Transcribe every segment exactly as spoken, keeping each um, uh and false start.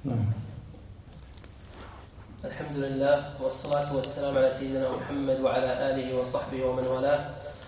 نعم. الحمد لله والصلاة والسلام على سيدنا محمد وعلى آله وصحبه ومن والاه.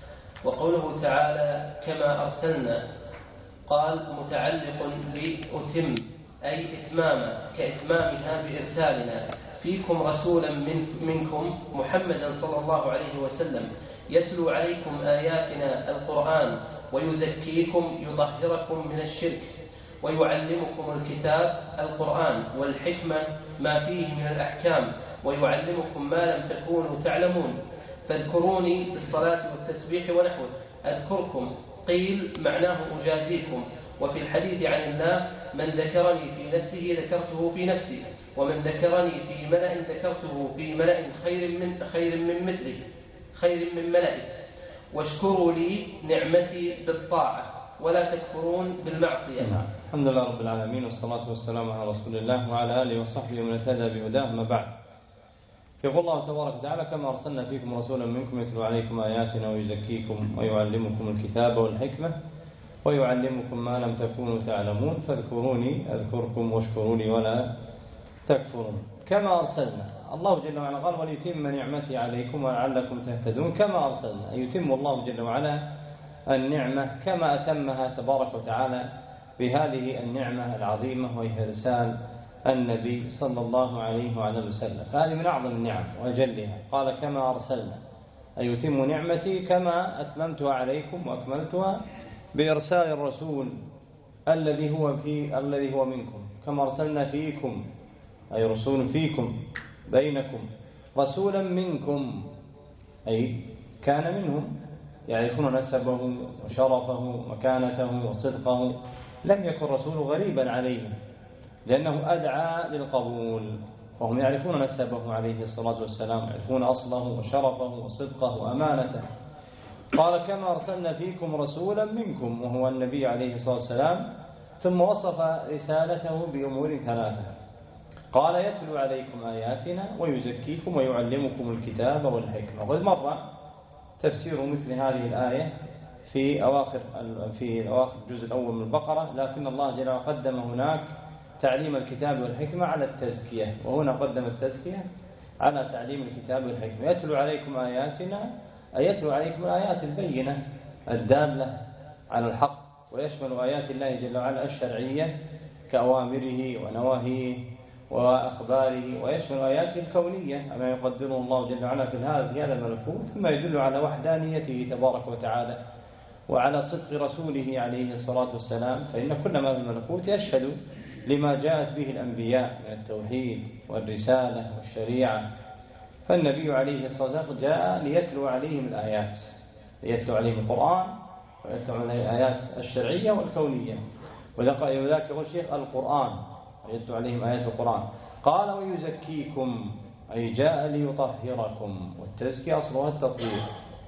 وقوله تعالى كما أرسلنا، قال متعلق بأتم أي إتماما، كإتمامها بإرسالنا فيكم رسولا من منكم محمدا صلى الله عليه وسلم يتلو عليكم آياتنا القرآن ويزكيكم يطهركم من الشرك ويعلمكم الكتاب القرآن والحكمة ما فيه من الأحكام ويعلمكم ما لم تكونوا تعلمون فاذكروني بالصلاة والتسبيح ونحوه. أذكركم قيل معناه أجازيكم، وفي الحديث عن الله من ذكرني في نفسه ذكرته في نفسي، ومن ذكرني في ملأ ذكرته في ملأ خير من خير من مثله خير من ملئه. واشكروا لي نعمتي بالطاعة ولا تكفرون بالمعصية. نعم. الحمد لله رب العالمين، والصلاة والسلام على رسول الله وعلى آله وصحبه ومن اهتدى بهداه. ما بعد، يقول الله تبارك وتعالى كما أرسلنا فيكم رسولا منكم يتلو عليكم آياتنا ويزكيكم ويعلمكم الكتاب والحكمة ويعلمكم ما لم تكونوا تعلمون فاذكروني أذكركم واشكروا لي ولا تكفرون. كما أرسلنا، الله جل وعلا قال وليتم نعمتي عليكم ولعلكم تهتدون. كما أرسلنا أي يتم الله جل وعلا النعمة كما أتمها تبارك وتعالى بهذه النعمة العظيمة وهي إرسال النبي صلى الله عليه وعلى وسلم، فهذه من أعظم النعم وأجلها. قال كما أرسلنا أي يتم نعمتي كما أتممتها عليكم وأكملتها بإرسال الرسول الذي هو في الذي هو منكم. كما أرسلنا فيكم أي رسول فيكم بينكم، رسولا منكم أي كان منهم، يعرفون نسبه وشرفه ومكانته وصدقه. لم يكن رسول غريبا عليهم لأنه أدعى للقبول، فهم يعرفون نسبه عليه الصلاة والسلام، يعرفون أصله وشرفه وصدقه وأمانته. قال كما أرسلنا فيكم رسولا منكم وهو النبي عليه الصلاة والسلام، ثم وصف رسالته بأمور ثلاثة. قال يتلو عليكم آياتنا ويزكيكم ويعلمكم الكتاب والحكمة. وقد مر تفسير مثل هذه الآية في أواخر في أواخر الجزء الأول من البقرة، لكن الله جل وعلا قدم هناك تعليم الكتاب والحكمة على التزكية، وهنا قدم التزكية على تعليم الكتاب والحكمة. يتلو عليكم آياتنا أي يتلو عليكم الآيات البينة الدالة على الحق، ويشمل آيات الله جل وعلا الشرعية كأوامره ونواهيه وأخباره، ويشمل آياته الكونية أما يقدره الله جل وعلا في هذا الملكوت، ثم يدل على وحدانيته تبارك وتعالى وعلى صدق رسوله عليه الصلاة والسلام. فإن كل ما في الملكوت يشهد لما جاءت به الأنبياء من التوحيد والرسالة والشريعة. فالنبي عليه الصلاة والسلام جاء ليتلو عليهم الآيات، ليتلو عليهم القرآن ويتلو عليهم الآيات الشرعية والكونية. وذلك يقول الشيخ القرآن، يتلو عليهم آيات القرآن. قال ويزكيكم أي جاء ليطهركم، والتزكية أصلها التطهير.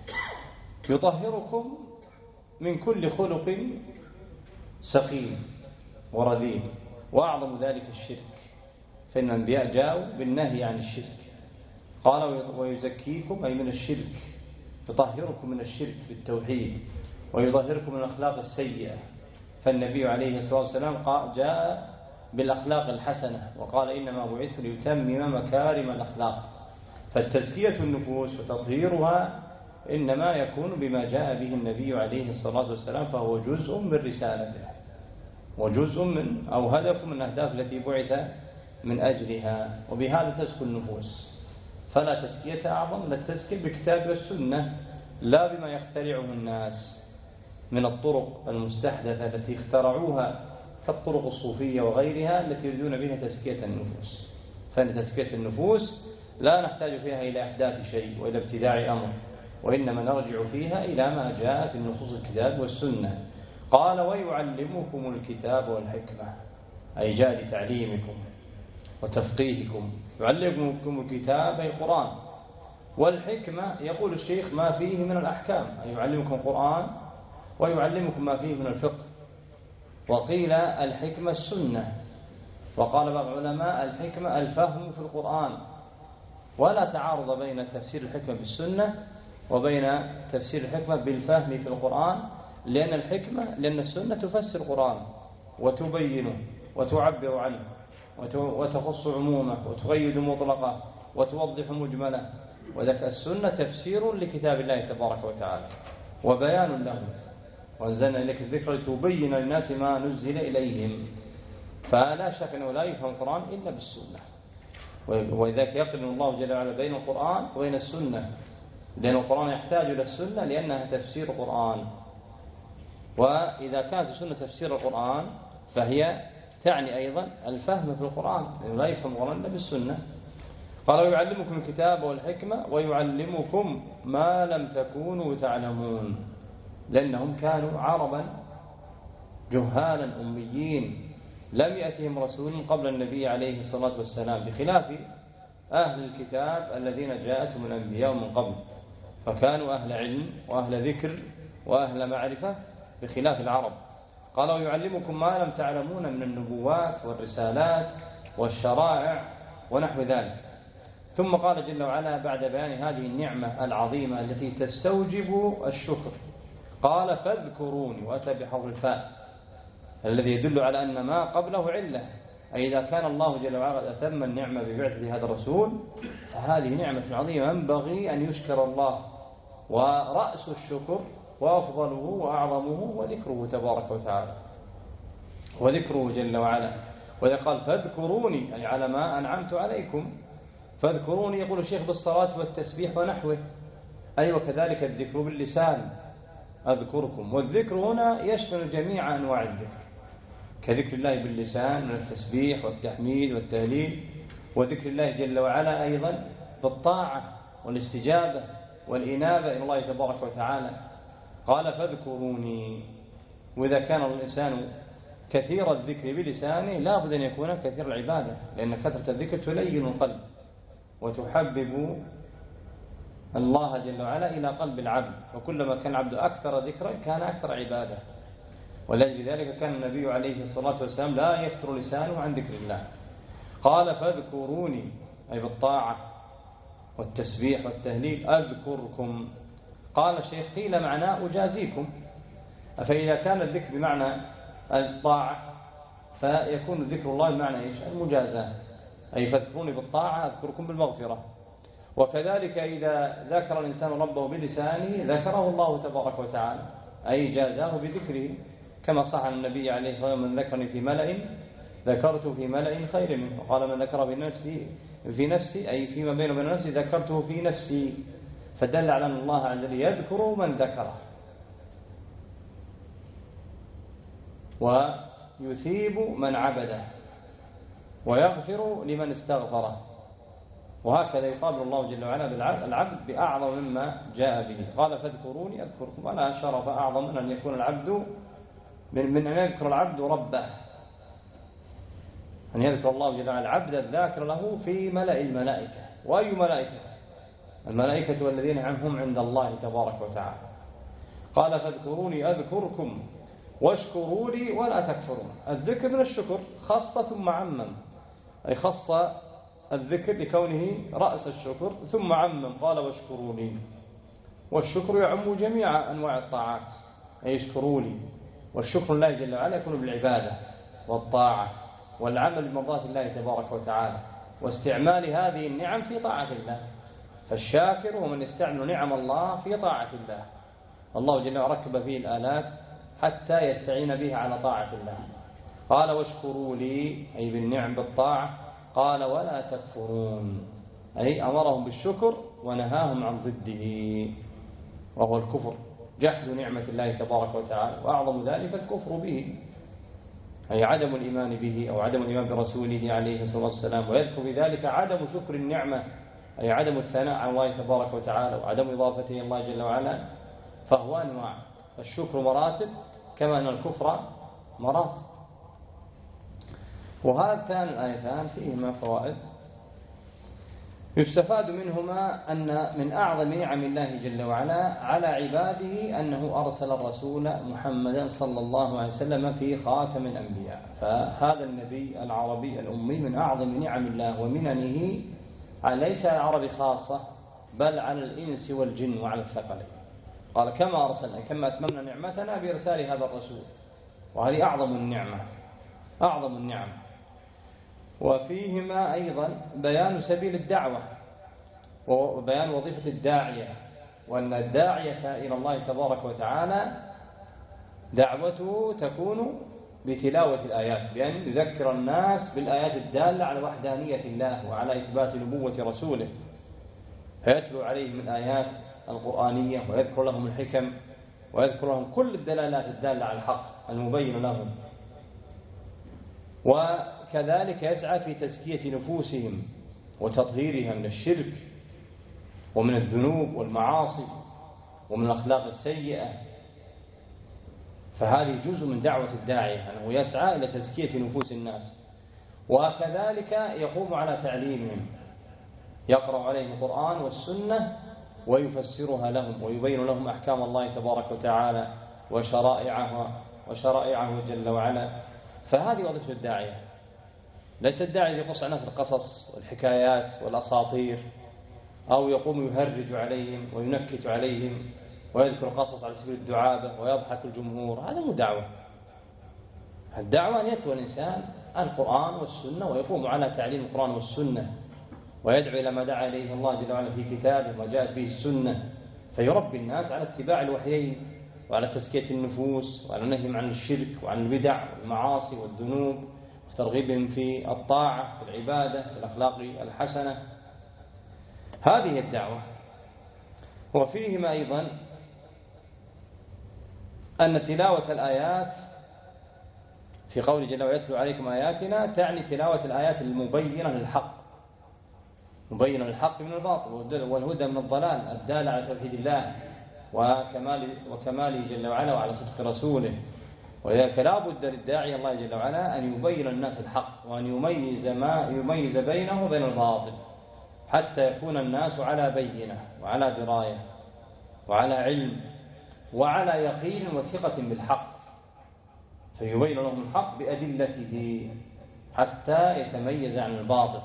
يطهركم من كل خلق سقيم ورديء، وأعظم ذلك الشرك، فإن الأنبياء جاءوا بالنهي عن الشرك. قال ويزكيكم أي من الشرك، يطهركم من الشرك بالتوحيد ويطهركم من الأخلاق السيئة. فالنبي عليه الصلاة والسلام جاء بالأخلاق الحسنة وقال إنما بعثت ليتمم مكارم الأخلاق. فالتزكية النفوس وتطهيرها إنما يكون بما جاء به النبي عليه الصلاة والسلام، فهو جزء من رسالته وجزء من أو هدف من أهداف التي بعث من أجلها، وبهذا تزكو النفوس. فلا تزكية أعظم من التزكية بالكتاب والسنة، لا بما يخترعه الناس من الطرق المستحدثة التي اخترعوها كالطرق الصوفية وغيرها التي يريدون بها تزكية النفوس. فإن تزكية النفوس لا نحتاج فيها إلى إحداث شيء وإلى ابتداع أمر، وإنما نرجع فيها إلى ما جاءت في نصوص الكتاب والسنة. قال ويعلمكم الكتاب والحكمة أي جاء لتعليمكم وتفقيهكم. يعلمكم الكتاب أي القرآن، والحكمة يقول الشيخ ما فيه من الأحكام، أي يعلمكم القرآن ويعلمكم ما فيه من الفقه. وقيل الحكمة السنة، وقال بعض العلماء الحكمة الفهم في القرآن. ولا تعارض بين تفسير الحكمة بالسنة وبين تفسير الحكمة بالفهم في القرآن، لأن الحكمة لأن السنة تفسر القرآن وتبينه وتعبر عنه، وتخص عمومه وتقيد مطلقه وتوضح مجمله. وذلك السنة تفسير لكتاب الله تبارك وتعالى وبيان له، وأنزلنا إليك الذكر لتبين للناس ما نزل إليهم. فلا شك أنه لا يفهم القرآن إلا بالسنة، ولذلك يقرن الله جل وعلا بين القرآن وبين السنة، لأن القرآن يحتاج إلى السنة لأنها تفسير القرآن. وإذا كانت السنة تفسير القرآن فهي تعني أيضا الفهم في القرآن، لأنه لا يفهم القرآن إلا بالسنة. قال ويعلمكم الكتاب والحكمة ويعلمكم ما لم تكونوا تعلمون، لأنهم كانوا عربا جهالا أميين لم يأتهم رسول قبل النبي عليه الصلاة والسلام، بخلاف أهل الكتاب الذين جاءتهم الأنبياء من قبل، فكانوا أهل علم وأهل ذكر وأهل معرفة بخلاف العرب. قال ويعلمكم ما لم تعلمون من النبوات والرسالات والشرائع ونحو ذلك. ثم قال جل وعلا بعد بيان هذه النعمة العظيمة التي تستوجب الشكر قال فاذكروني، وأتى بحرف الفاء الذي يدل على أن ما قبله علة، أي إذا كان الله جل وعلا أتم النعمة ببعثة هذا الرسول فهذه نعمة عظيمة ينبغي أن يشكر الله، ورأس الشكر وأفضله وأعظمه وذكره تبارك وتعالى وذكره جل وعلا. وإذا قال فاذكروني أي على ما أنعمت عليكم، فاذكروني يقول الشيخ بالصلاة والتسبيح ونحوه، أي وكذلك الذكر باللسان أذكركم. والذكر هنا يشمل جميع أنواع الذكر، كذكر الله باللسان من التسبيح والتحميد والتهليل، وذكر الله جل وعلا أيضا بالطاعة والاستجابة والإنابة إلى الله تبارك وتعالى. قال فاذكروني، وإذا كان الإنسان كثير الذكر بلسانه لا بد أن يكون كثير العبادة، لأن كثرة الذكر تلين القلب وتحبب الله جل وعلا إلى قلب العبد، وكلما كان العبد أكثر ذكرا كان أكثر عبادة. ولأجل ذلك كان النبي عليه الصلاة والسلام لا يفتر لسانه عن ذكر الله. قال فاذكروني أي بالطاعة والتسبيح والتهليل أذكركم. قال الشيخ قيل معناه أجازيكم، فإذا كان الذكر بمعنى الطاعة فيكون ذكر الله بمعنى إيش؟ المجازاة، أي فاذكروني بالطاعة أذكركم بالمغفرة. وكذلك إذا ذكر الإنسان ربه بلسانه ذكره الله تبارك وتعالى، أي جازاه بذكره، كما صح عن النبي عليه الصلاة والسلام من ذكرني في ملأ ذكرته في ملأ خير منه، وقال من ذكر بنفسي في نفسي أي فيما بينه وبين نفسي ذكرته في نفسي، فدل على أن الله عز وجل يذكر من ذكره ويثيب من عبده ويغفر لمن استغفره. وهكذا يقابل الله جل وعلا بالعبد بأعظم مما جاء به. قال فاذكروني أذكركم، ولا شرف أعظم من أن يكون العبد من, من أن يذكر العبد ربه، أن يذكر الله جل وعلا العبد الذاكر له في ملأ الملائكة. وأي ملائكة؟ الملائكة والذين هم عند الله تبارك وتعالى. قال فاذكروني أذكركم واشكروا لي ولا تكفرون. الذكر من الشكر خاصة ثم عمم، أي خص الذكر لكونه رأس الشكر ثم عمم قال واشكروا لي. والشكر يعم جميع أنواع الطاعات، أي يشكروا لي. والشكر الله جل وعلا يكون بالعبادة والطاعة والعمل بمرضاة الله تبارك وتعالى، واستعمال هذه النعم في طاعة الله. فالشاكر هو من يستعمل نعم الله في طاعة الله. الله جل وعلا ركب فيه الآلات حتى يستعين بها على طاعة الله. قال واشكروا لي أي بالنعم بالطاعة. قال ولا تكفرون، أي أمرهم بالشكر ونهاهم عن ضده وهو الكفر، جحد نعمة الله تبارك وتعالى، وأعظم ذلك الكفر به، أي عدم الإيمان به أو عدم الإيمان برسوله عليه الصلاة والسلام. ويذكر بذلك عدم شكر النعمة، أي عدم الثناء على الله تبارك وتعالى وعدم إضافته إلى الله جل وعلا. فهو أنواع، الشكر مراتب كما أن الكفر مراتب. وهاتان الآيتان فيهما فوائد يستفاد منهما أن من أعظم نعم الله جل وعلا على عباده أنه أرسل الرسول محمدا صلى الله عليه وسلم في خاتم الأنبياء. فهذا النبي العربي الأمي من أعظم نعم الله ومننه ليس على العرب خاصة بل على الإنس والجن وعلى الثقلين. قال كما أرسلنا كما أتممنا نعمتنا بإرسال هذا الرسول، وهذه أعظم النعمة أعظم النعم. وفيهما أيضا بيان سبيل الدعوة وبيان وظيفة الداعية، وأن الداعية إلى الله تبارك وتعالى دعوته تكون بتلاوة الآيات، بأن يذكر الناس بالآيات الدالة على وحدانية الله وعلى إثبات نبوة رسوله، فيتلو عليهم الآيات القرآنية ويذكر لهم الحكم ويذكر لهم كل الدلالات الدالة على الحق المبين لهم. وكذلك يسعى في تزكية نفوسهم وتطهيرها من الشرك ومن الذنوب والمعاصي ومن الأخلاق السيئة. فهذه جزء من دعوة الداعية أنه يسعى إلى تزكية نفوس الناس، وكذلك يقوم على تعليمهم، يقرأ عليهم القرآن والسنة ويفسرها لهم ويبين لهم أحكام الله تبارك وتعالى وشرائعها وشرائعه جل وعلا. فهذه وظيفة الداعية. ليس الداعي يقص على الناس القصص والحكايات والأساطير، أو يقوم يهرج عليهم وينكت عليهم ويذكر قصص على سبيل الدعابة ويضحك الجمهور. هذا مو دعوة. الدعوة أن يتلو الإنسان القرآن والسنة ويقوم على تعليم القرآن والسنة ويدعو إلى ما دعا إليه الله جل وعلا في كتابه وجاءت به السنة، فيربي الناس على اتباع الوحيين وعلى تزكية النفوس وعلى نهيهم عن الشرك وعن البدع والمعاصي والذنوب وترغيبهم في الطاعة في العبادة في الأخلاق الحسنة. هذه الدعوة. وفيهما أيضا أن تلاوة الآيات في قول جل وعلا يتلو عليكم آياتنا تعني تلاوة الآيات المبينة للحق، مبينة للحق من الباطل والهدى من الضلال، الدالة على توحيد الله وكمال وكماله جل وعلا وعلى صدق رسوله. ولذلك لا بد للداعي الله جل وعلا أن يبين الناس الحق وأن يميز ما يميز بينه وبين الباطل، حتى يكون الناس على بينة وعلى دراية وعلى علم وعلى يقين وثقة بالحق، فيبين لهم الحق بأدلته حتى يتميز عن الباطل.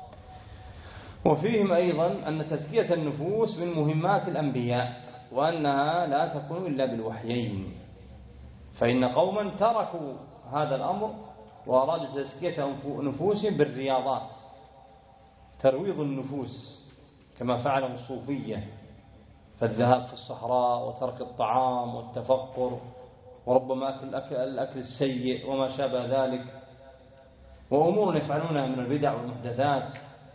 وفيهم أيضا أن تزكية النفوس من مهمات الأنبياء، وأنها لا تكون إلا بالوحيين، فإن قوما تركوا هذا الأمر وأرادوا تزكية نفوسهم بالرياضات، ترويض النفوس كما فعله الصوفية، فالذهاب في الصحراء وترك الطعام والتفقر وربما أكل الأكل, الأكل السيء وما شابه ذلك، وأمور يفعلونها من البدع والمحدثات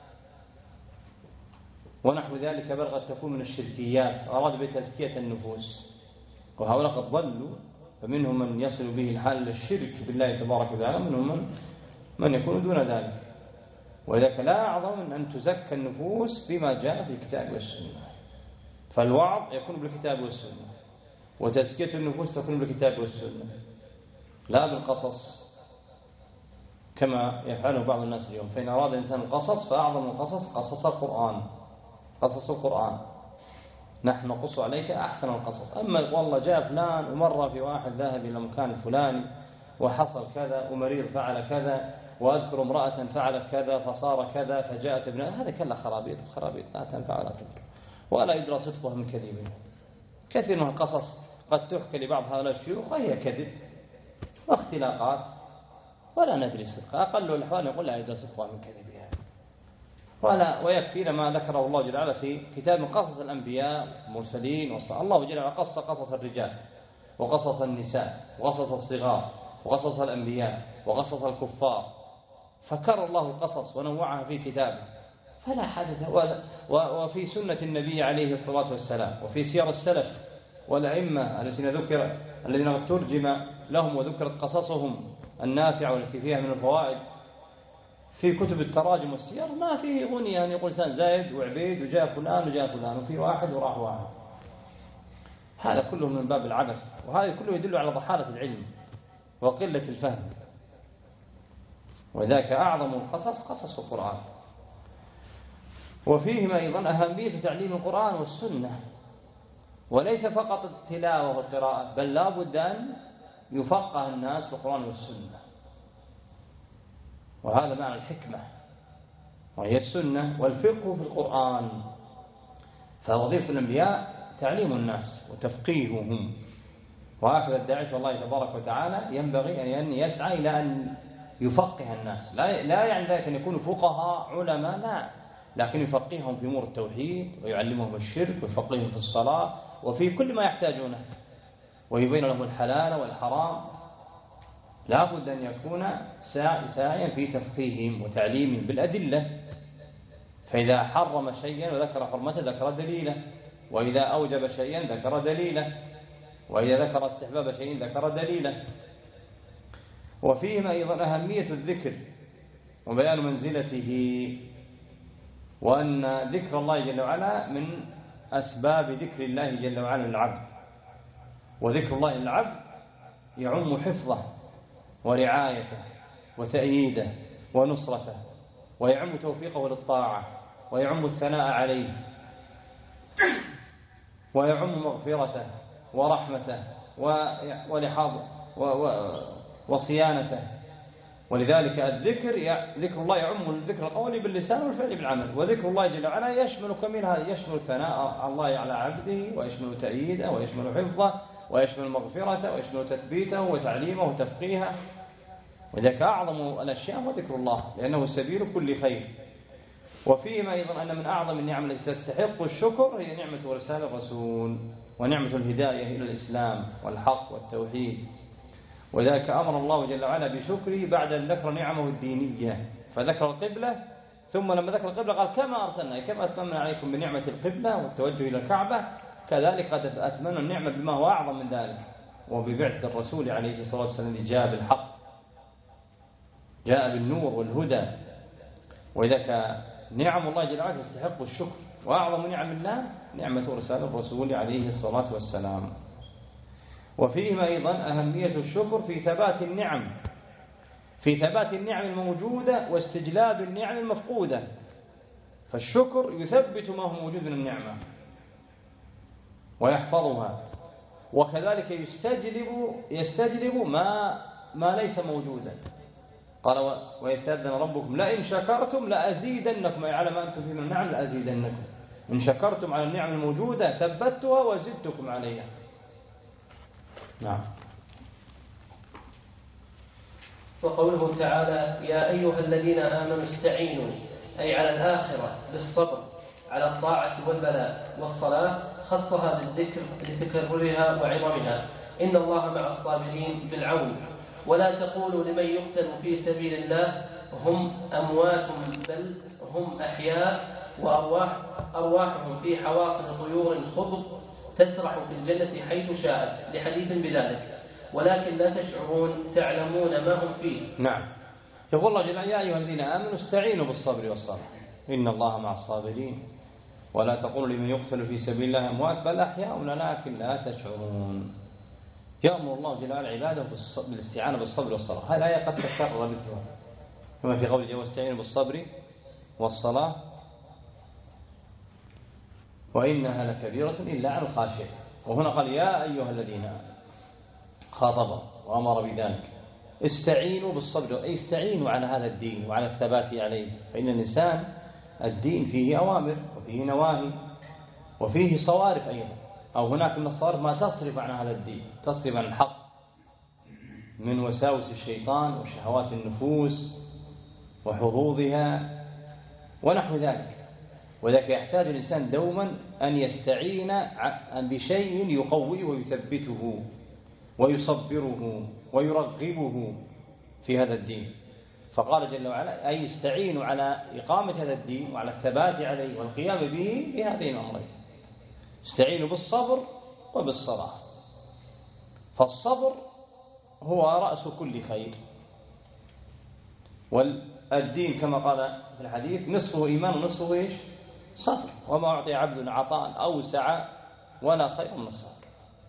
ونحو ذلك، بل قد تكون من الشركيات، أراد بتزكية النفوس. وهؤلاء قد ضلوا، فمنهم من يصل به الحال للشرك بالله تبارك وتعالى، منهم من, من يكون دون ذلك. ولذلك لا أعظم من أن تزكى النفوس بما جاء في الكتاب والسنة. فالوعظ يكون بالكتاب والسنة، وتزكية النفوس تكون بالكتاب والسنة، لا بالقصص كما يفعله بعض الناس اليوم. فإن أراد الإنسان القصص فأعظم القصص قصص القرآن، قصص القرآن، نحن نقص عليك أحسن القصص. أما والله جاء فلان ومر في واحد ذهب إلى مكان فلاني وحصل كذا ومريض فعل كذا وأذكر امرأة فعلت كذا فصار كذا فجاءت ابنها، هذا كله خرابيط خرابيط لا تنفع ولا تضر ولا يدرى صدقها من كذبه. كثير من القصص قد تحكى لبعض هؤلاء الشيوخ وهي كذب واختلاقات ولا ندري صدقها، أقل الأحوال يقول لا يدرى صدقها من كذبها. ولا ويكفي لما ذكره الله جل وعلا في كتاب من قصص الأنبياء المرسلين. الله جل وعلا قص قصص الرجال وقصص النساء وقصص الصغار وقصص الأنبياء وقصص الكفار، فكرر الله القصص ونوعها في كتابه، فلا حاجة. وفي سنة النبي عليه الصلاة والسلام وفي سير السلف والأئمة الذين ذكر الذين ترجم لهم وذكرت قصصهم النافعة والتي فيها من الفوائد في كتب التراجم والسير، ما فيه غني أن يقول إنسان زايد وعبيد وجاء فلان وجاء فلان وفي واحد وراح واحد. هذا كله من باب العبث، وهذا كله يدل على ضحالة العلم وقلة الفهم. وذاك أعظم القصص قصص القرآن. وفيهما أيضا أهمية تعليم القرآن والسنة، وليس فقط التلاوة والقراءة، بل لا بد أن يفقه الناس في القرآن والسنة، وهذا معنى الحكمة وهي السنة والفقه في القرآن. فوظيفة الأنبياء تعليم الناس وتفقيههم، وهكذا الداعي الله تبارك وتعالى ينبغي أن يسعى إلى أن يفقه الناس، لا لا يعني ذلك أن يكونوا فقهاء علماء، لا، لكن يفقههم في أمور التوحيد ويعلمهم الشرك ويفقههم في الصلاة وفي كل ما يحتاجونه، ويبين لهم الحلال والحرام. لا بد أن يكون ساعيا في تفقيههم وتعليمهم بالأدلة، فإذا حرم شيئا وذكر حرمته ذكر دليله، وإذا أوجب شيئا ذكر دليله، وإذا ذكر استحباب شيء ذكر دليله. وفيهما أيضا أهمية الذكر وبيان منزلته، وأن ذكر الله جل وعلا من أسباب ذكر الله جل وعلا للعبد، وذكر الله للعبد يعم حفظه ورعايته وتأييده ونصرته، ويعم توفيقه للطاعة، ويعم الثناء عليه، ويعم مغفرته ورحمته ولحاظه وصيانته. ولذلك الذكر ذكر الله يعم الذكر القولي باللسان والفعل بالعمل، وذكر الله جل وعلا يشمل كمل هذا، يشمل الثناء على الله على عبده، ويشمل تأييده، ويشمل حفظه، ويشمل مغفرته، ويشمل تثبيته وتعليمه وتفقيهه. وذلك أعظم الأشياء هو ذكر الله، لأنه سبيل كل خير. وفيهما أيضا أن من أعظم النعم التي تستحق الشكر هي نعمة إرسال الرسول، ونعمة الهداية إلى الإسلام والحق والتوحيد. وذلك أمر الله جل وعلا بشكره بعد أن ذكر نعمه الدينية، فذكر القبلة، ثم لما ذكر القبلة قال كما أرسلنا، كما أتممنا عليكم بنعمة القبلة والتوجه إلى الكعبة، كذلك قد أتممنا النعمة بما هو أعظم من ذلك، وببعثة الرسول عليه الصلاة والسلام الذي جاء بالحق، جاء بالنور والهدى. وذلك نعم الله جل وعلا تستحق الشكر، وأعظم نعم الله نعمة إرسال الرسول عليه الصلاة والسلام. وفيهما أيضا أهمية الشكر في ثبات النعم، في ثبات النعم الموجودة واستجلاب النعم المفقودة، فالشكر يثبت ما هو موجود من النعمة ويحفظها، وكذلك يستجلب يستجلب ما ما ليس موجودا. قال ويتأذن ربكم لئن شكرتم لأزيدنكم، أي على ما أنتم فيه من النعم لأزيدنكم، إن شكرتم على النعم الموجودة ثبتها وزدتكم عليها. نعم. وقوله تعالى يا أيها الذين آمنوا استعينوا، أي على الآخرة بالصبر على الطاعة والبلاء والصلاة، خصها بالذكر لتكررها وعظمها. إن الله مع الصابرين بالعون. ولا تقولوا لمن يقتل في سبيل الله هم أموات بل هم أحياء وأرواح أرواحهم في حواصل طيور خضر تسرح في الجنة حيث شاءت، لحديث بذلك، ولكن لا تشعرون تعلمون ما هم فيه. نعم. يقول الله جل وعلا يا أيها الذين آمنوا استعينوا بالصبر والصلاة إن الله مع الصابرين. ولا تقولوا لمن يقتل في سبيل الله أموات بل أحياء ولكن لا تشعرون. يأمر الله جل وعلا عباده بالاستعانة بالصبر والصلاة. هذه الآية قد تكرر مثلها كما في قوله واستعينوا بالصبر والصلاة وإنها لكبيرة إلا على الخاشعين. وهنا قال يا أيها الذين خاطب وأمر بذلك استعينوا بالصبر، أي استعينوا على هذا الدين وعلى الثبات عليه، فإن الإنسان الدين فيه أوامر وفيه نواهي وفيه صوارف أيضا، أو هناك من الصوارف ما تصرف عن هذا الدين، تصرف عن الحق من وساوس الشيطان وشهوات النفوس وحظوظها ونحو ذلك. وذلك يحتاج الإنسان دوما أن يستعين بشيء يقويه ويثبته ويصبره ويرغبه في هذا الدين. فقال جل وعلا أي استعينوا على إقامة هذا الدين وعلى الثبات عليه والقيام به بهذين الأمرين. استعينوا بالصبر وبالصلاة، فالصبر هو رأس كل خير، والدين كما قال في الحديث نصفه إيمان ونصفه إيش؟ صبر، وما أعطي عبد عطاء أوسع ولا خير من الصبر.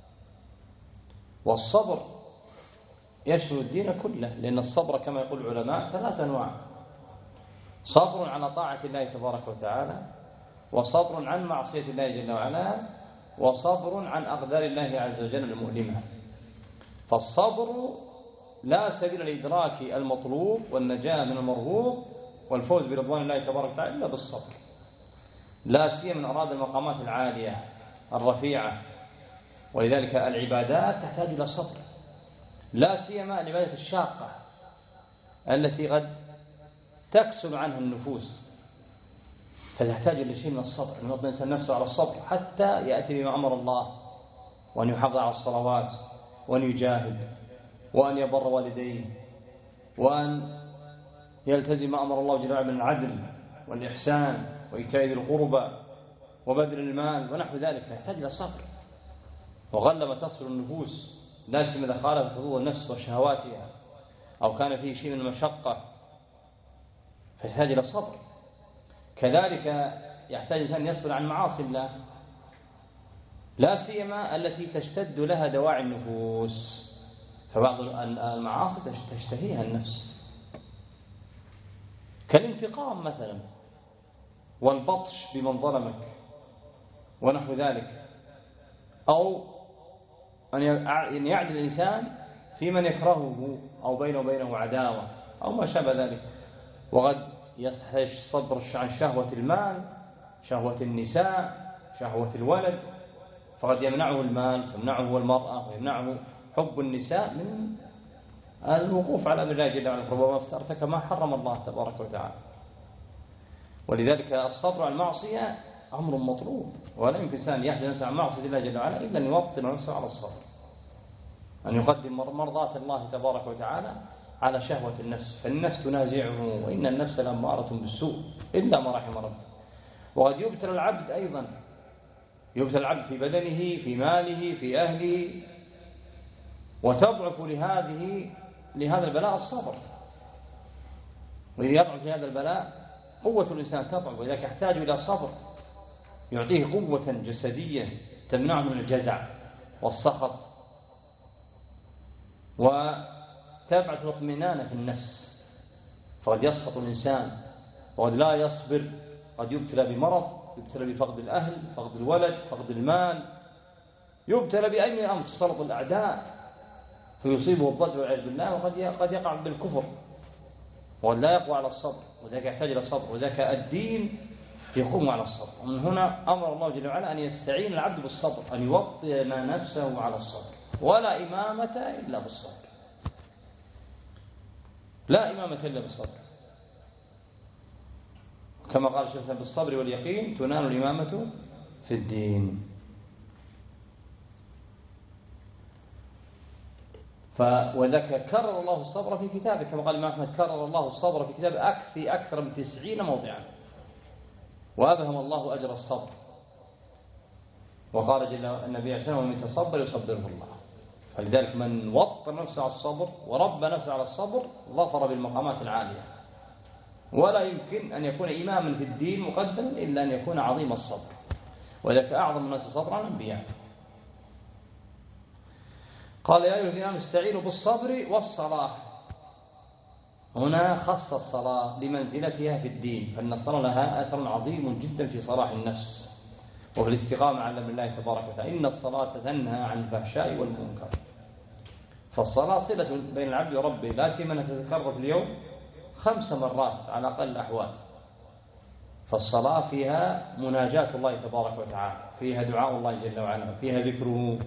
والصبر يشمل الدين كله، لأن الصبر كما يقول العلماء ثلاث أنواع: صبر على طاعة الله تبارك وتعالى، وصبر عن معصية الله جل وعلا، وصبر عن أقدار الله عز وجل المؤلمة. فالصبر لا سبيل لإدراك المطلوب والنجاة من المرهوب والفوز برضوان الله تبارك وتعالى إلا بالصبر، لا سيما من أراد المقامات العالية الرفيعة. ولذلك العبادات تحتاج إلى صبر، لا سيما العبادات الشاقة التي قد تكسل عنها النفوس، فتحتاج إلى شيء من الصبر، أن يوطن الإنسان نفسه على الصبر حتى يأتي بما أمر الله، وأن يحافظ على الصلوات، وأن يجاهد، وأن يبر والديه، وأن يلتزم ما أمر الله جل وعلا من العدل والإحسان وإيتاء ذي القربى وبذل المال ونحو ذلك. يحتاج إلى صبر، وغلما تصل النفوس لا سيما إذا خالف حظوظ النفس وشهواتها أو كان فيه شيء من المشقة، فيحتاج إلى صبر. كذلك يحتاج الإنسان يصبر عن معاصي الله، لا سيما التي تشتد لها دواعي النفوس، فبعض المعاصي تشتهيها النفس كالانتقام مثلا والبطش بمن ظلمك ونحو ذلك، أو أن يعدل الإنسان في من يكرهه أو بينه وبينه عداوة أو ما شابه ذلك. وقد يحتاج الصبر عن شهوة المال، شهوة النساء، شهوة الولد، فقد يمنعه المال، تمنعه المرأة، ويمنعه حب النساء من الوقوف على أمر الله جل وعلا، ربما ارتكب ما حرم الله تبارك وتعالى. ولذلك الصبر عن المعصية أمر مطلوب، ولا يمكن إنسان يحدث نفسه عن معصية الله جل وعلا إلا أن يوطن نفسه على الصبر، أن يقدم مرضاة الله تبارك وتعالى على شهوة النفس، فالنفس تنازعه، وإن النفس لأمارة بالسوء إلا ما رحم ربه. وقد يبتلى العبد أيضا، يبتلى العبد في بدنه، في ماله، في أهله، وتضعف لهذه لهذا البلاء الصبر، وإذا يضعف لهذا البلاء قوة الإنسان تضعف، ولذلك يحتاج إلى صبر يعطيه قوة جسدية تمنعه من الجزع والسخط، وتبعث الاطمئنان في النفس. فقد يسخط الإنسان وقد لا يصبر، قد يبتلى بمرض، يبتلى بفقد الأهل، فقد الولد، فقد المال، يبتلى بأي أمر، تسلط الأعداء فيصيبه الضجر والعياذ بالله، وقد قد يقع بالكفر وقد لا يقوى على الصبر، وذلك يحتاج إلى الصبر، وذلك الدين يقوم على الصبر. ومن هنا أمر الله جل وعلا أن يستعين العبد بالصبر، أن يوطن نفسه على الصبر، ولا إمامة إلا بالصبر، لا إمامة إلا بالصبر، كما قال الشيخ بالصبر واليقين تنال الإمامة في الدين. وذلك كرر الله الصبر في كتابه، كما قال الإمام أحمد كرر الله الصبر في كتابه في أكثر من تسعين موضعا، وأبهم الله أجر الصبر، وقال جل النبي عليه وسلم: ومن تصبر يصبره الله. فلذلك من وطن نفسه على الصبر وربى نفسه على الصبر ظفر بالمقامات العالية، ولا يمكن أن يكون إماما في الدين مقدما إلا أن يكون عظيم الصبر، وذلك أعظم الناس صبرا الأنبياء. قال: يا أيها الذين آمنوا استعينوا بالصبر والصلاة. هنا خص الصلاة لمنزلتها في الدين، فإن الصلاة لها أثر عظيم جدا في صلاح النفس وفي الاستقامة على أمر الله تبارك وتعالى. إن الصلاة تنهى عن الفحشاء والمنكر، فالصلاة صلة بين العبد وربه، لا سيما أنها تتكرر في اليوم خمس مرات على أقل الأحوال. فالصلاة فيها مناجاة الله تبارك وتعالى، فيها دعاء الله جل وعلا، فيها ذكره.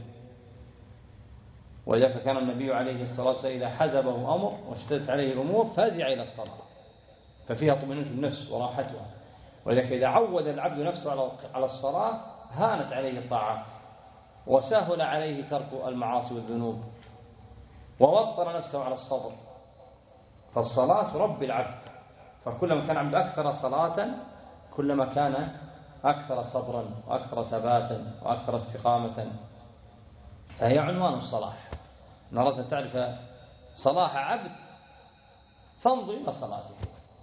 ولذلك كان النبي عليه الصلاة والسلام إذا حزبه أمر واشتدت عليه الأمور فزع إلى الصلاة، ففيها طمأنينة النفس وراحتها. ولذلك إذا عود العبد نفسه على الصلاة هانت عليه الطاعات، وسهل عليه ترك المعاصي والذنوب، ووطن نفسه على الصبر. فالصلاة تربي العبد، فكلما كان العبد أكثر صلاة كلما كان أكثر صبرا وأكثر ثباتا وأكثر استقامة. فهي عنوان الصلاح. إن أردت أن تعرف صلاح عبد فانظر إلى صلاته.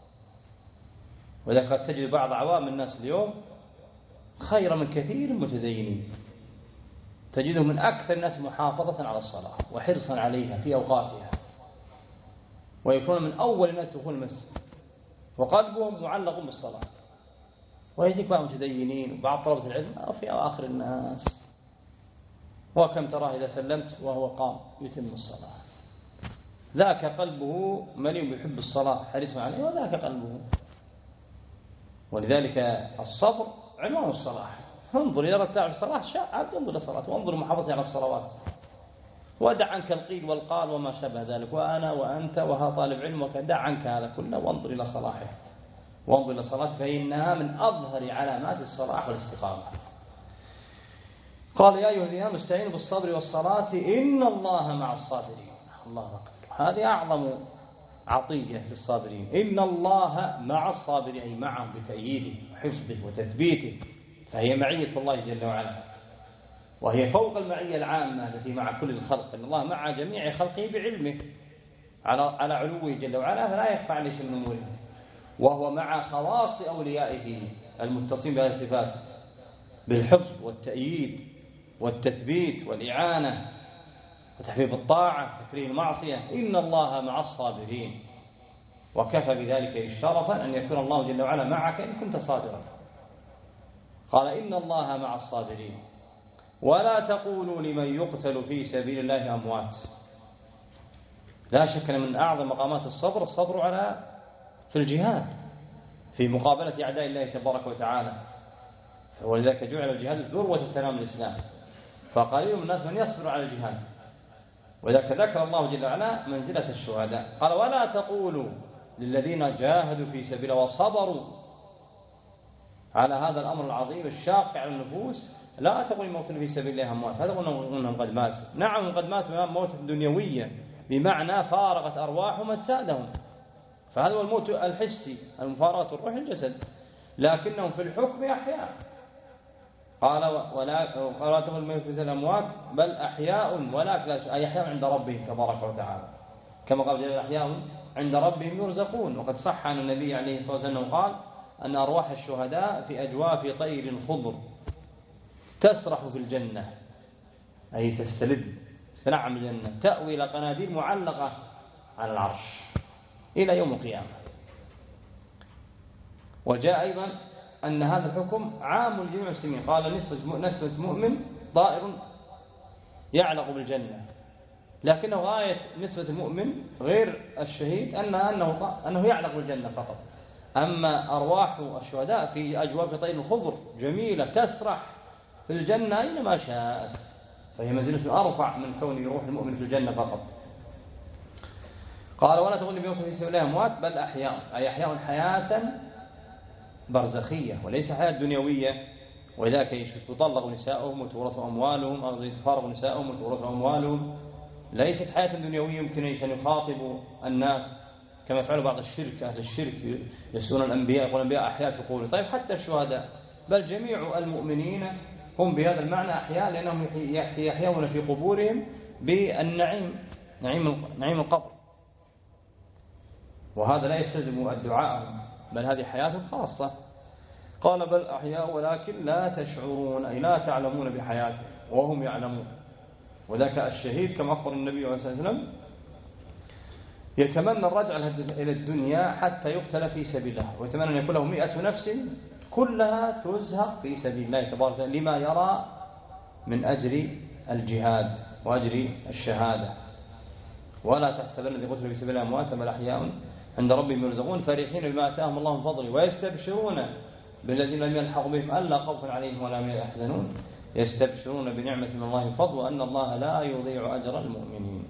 وإذا قد تجد بعض عوام الناس اليوم خير من كثير متدينين، تجدهم من أكثر الناس محافظة على الصلاة وحرصا عليها في أوقاتها، ويكون من أول الناس دخول المسجد وقلبهم معلق بالصلاة. ويجيك بعض المتدينين وبعض طلبة العلم في آخر الناس، وكم تراه إذا سلمت وهو قام يتم الصلاة. ذاك قلبه مليء بحب الصلاة حريص عليه، وذاك قلبه. ولذلك الصبر عنوان الصلاة. انظر إذا أردت تعرف الصلاة عبد انظر للصلاة، وانظر محافظة على الصلوات، ودع عنك القيل والقال وما شابه ذلك، وأنا وأنت وها طالب علم وكدع عنك هذا كله وانظر إلى صلاحه، وانظر إلى صلاته فإنها من أظهر علامات الصلاح والاستقامة. قال يا أيها الذين آمنوا استعينوا بالصبر والصلاة إن الله مع الصابرين. الله أكبر، هذه أعظم عطية للصابرين. إن الله مع الصابرين، أي معهم بتأييده وحفظه وتثبيته، فهي معية الله جل وعلا، وهي فوق المعية العامة التي مع كل الخلق. إن الله مع جميع خلقه بعلمه على على علوه جل وعلا، فلا يخفى عليه شيء من أموره، وهو مع خواص أوليائه المتصين بهذه الصفات بالحفظ والتأييد والتثبيت والإعانة وتحبيب الطاعة وتكريه المعصية. إن الله مع الصابرين، وكفى بذلك شرفا أن يكون الله جل وعلا معك إن كنت صابرا. قال إن الله مع الصابرين ولا تقولوا لمن يقتل في سبيل الله أموات. لا شك أن من أعظم مقامات الصبر الصبر على في الجهاد في مقابلة أعداء الله تبارك وتعالى، ولذلك جعل الجهاد ذروة سلام الإسلام، فقليل من الناس من يصبر على الجهاد، وذلك ذكر الله جل وعلا منزلة الشهداء. قال ولا تقولوا للذين جاهدوا في سبيله وصبروا على هذا الأمر العظيم الشاق على النفوس، لا تقول الموت في سبيل الله أموات، هذا أنهم قد ماتوا. نعم قد ماتوا موت دنيوية، بمعنى فارغت أرواحهم أجسادهم، فهذا هو الموت الحسي المفارقة الروح الجسد، لكنهم في الحكم أحياء. قال ولا تقول الموت في سبيل الأموات بل أحياء ولكن أي أحياء عند ربهم تبارك وتعالى، كما قال جل أحياء عند ربهم يرزقون. وقد صح عن النبي عليه الصلاة والسلام قال أن أرواح الشهداء في أجواف طير خضر تسرح في الجنة، أي تستلذ تنعم الجنة، تأوي إلى قناديل معلقة على العرش إلى يوم القيامة. وجاء أيضا أن هذا الحكم عام لجميع المسلمين. قال نسمة مؤمن طائر يعلق بالجنة، لكنه غاية نسبة المؤمن غير الشهيد أنه, أنه, أنه يعلق بالجنة فقط. أما أرواح الشهداء في أجواف طير خضر جميلة تسرح في الجنة أينما شاءت، فهي منزلة أرفع من كون روح المؤمن في الجنة فقط. قال ولا تقول بيوصف في سبيل الله أموات بل أحياء، أي أحياء حياة برزخية وليس حياة دنيوية. ولذلك تطلق نساؤهم وتورث أموالهم، أو تفارق نساؤهم وتورث أموالهم، ليست حياة دنيوية يمكن أن يخاطبوا الناس كما يفعل بعض الشرك. أهل الشرك يسألون الأنبياء يقول الأنبياء أحياء تقول طيب حتى الشهداء، بل جميع المؤمنين هم بهذا المعنى أحياء، لأنهم يحيون في قبورهم بالنعيم، نعيم نعيم القبر، وهذا لا يستلزم الدعاء بل هذه حياة خاصة. قال بل أحياء ولكن لا تشعرون، أي لا تعلمون بحياته وهم يعلمون. وذاك الشهيد كما أخبر النبي عليه الصلاة والسلام يتمنى الرجع إلى الدنيا حتى يقتل في سبيل الله، ويتمنى أن يكون له مئة نفس كلها تزهق في سبيل الله تبارك وتعالى لما يرى من أجر الجهاد وأجر الشهادة. ولا تحسبن الذين قتلوا في سبيل الله أمواتا بل أحياء عند ربهم يرزقون فرحين بما آتاهم الله من فضله ويستبشرون بالذين لم يلحقوا بهم ألا خوف عليهم ولا هم يحزنون، يستبشرون بنعمة من الله فضل وأن الله لا يضيع أجر المؤمنين.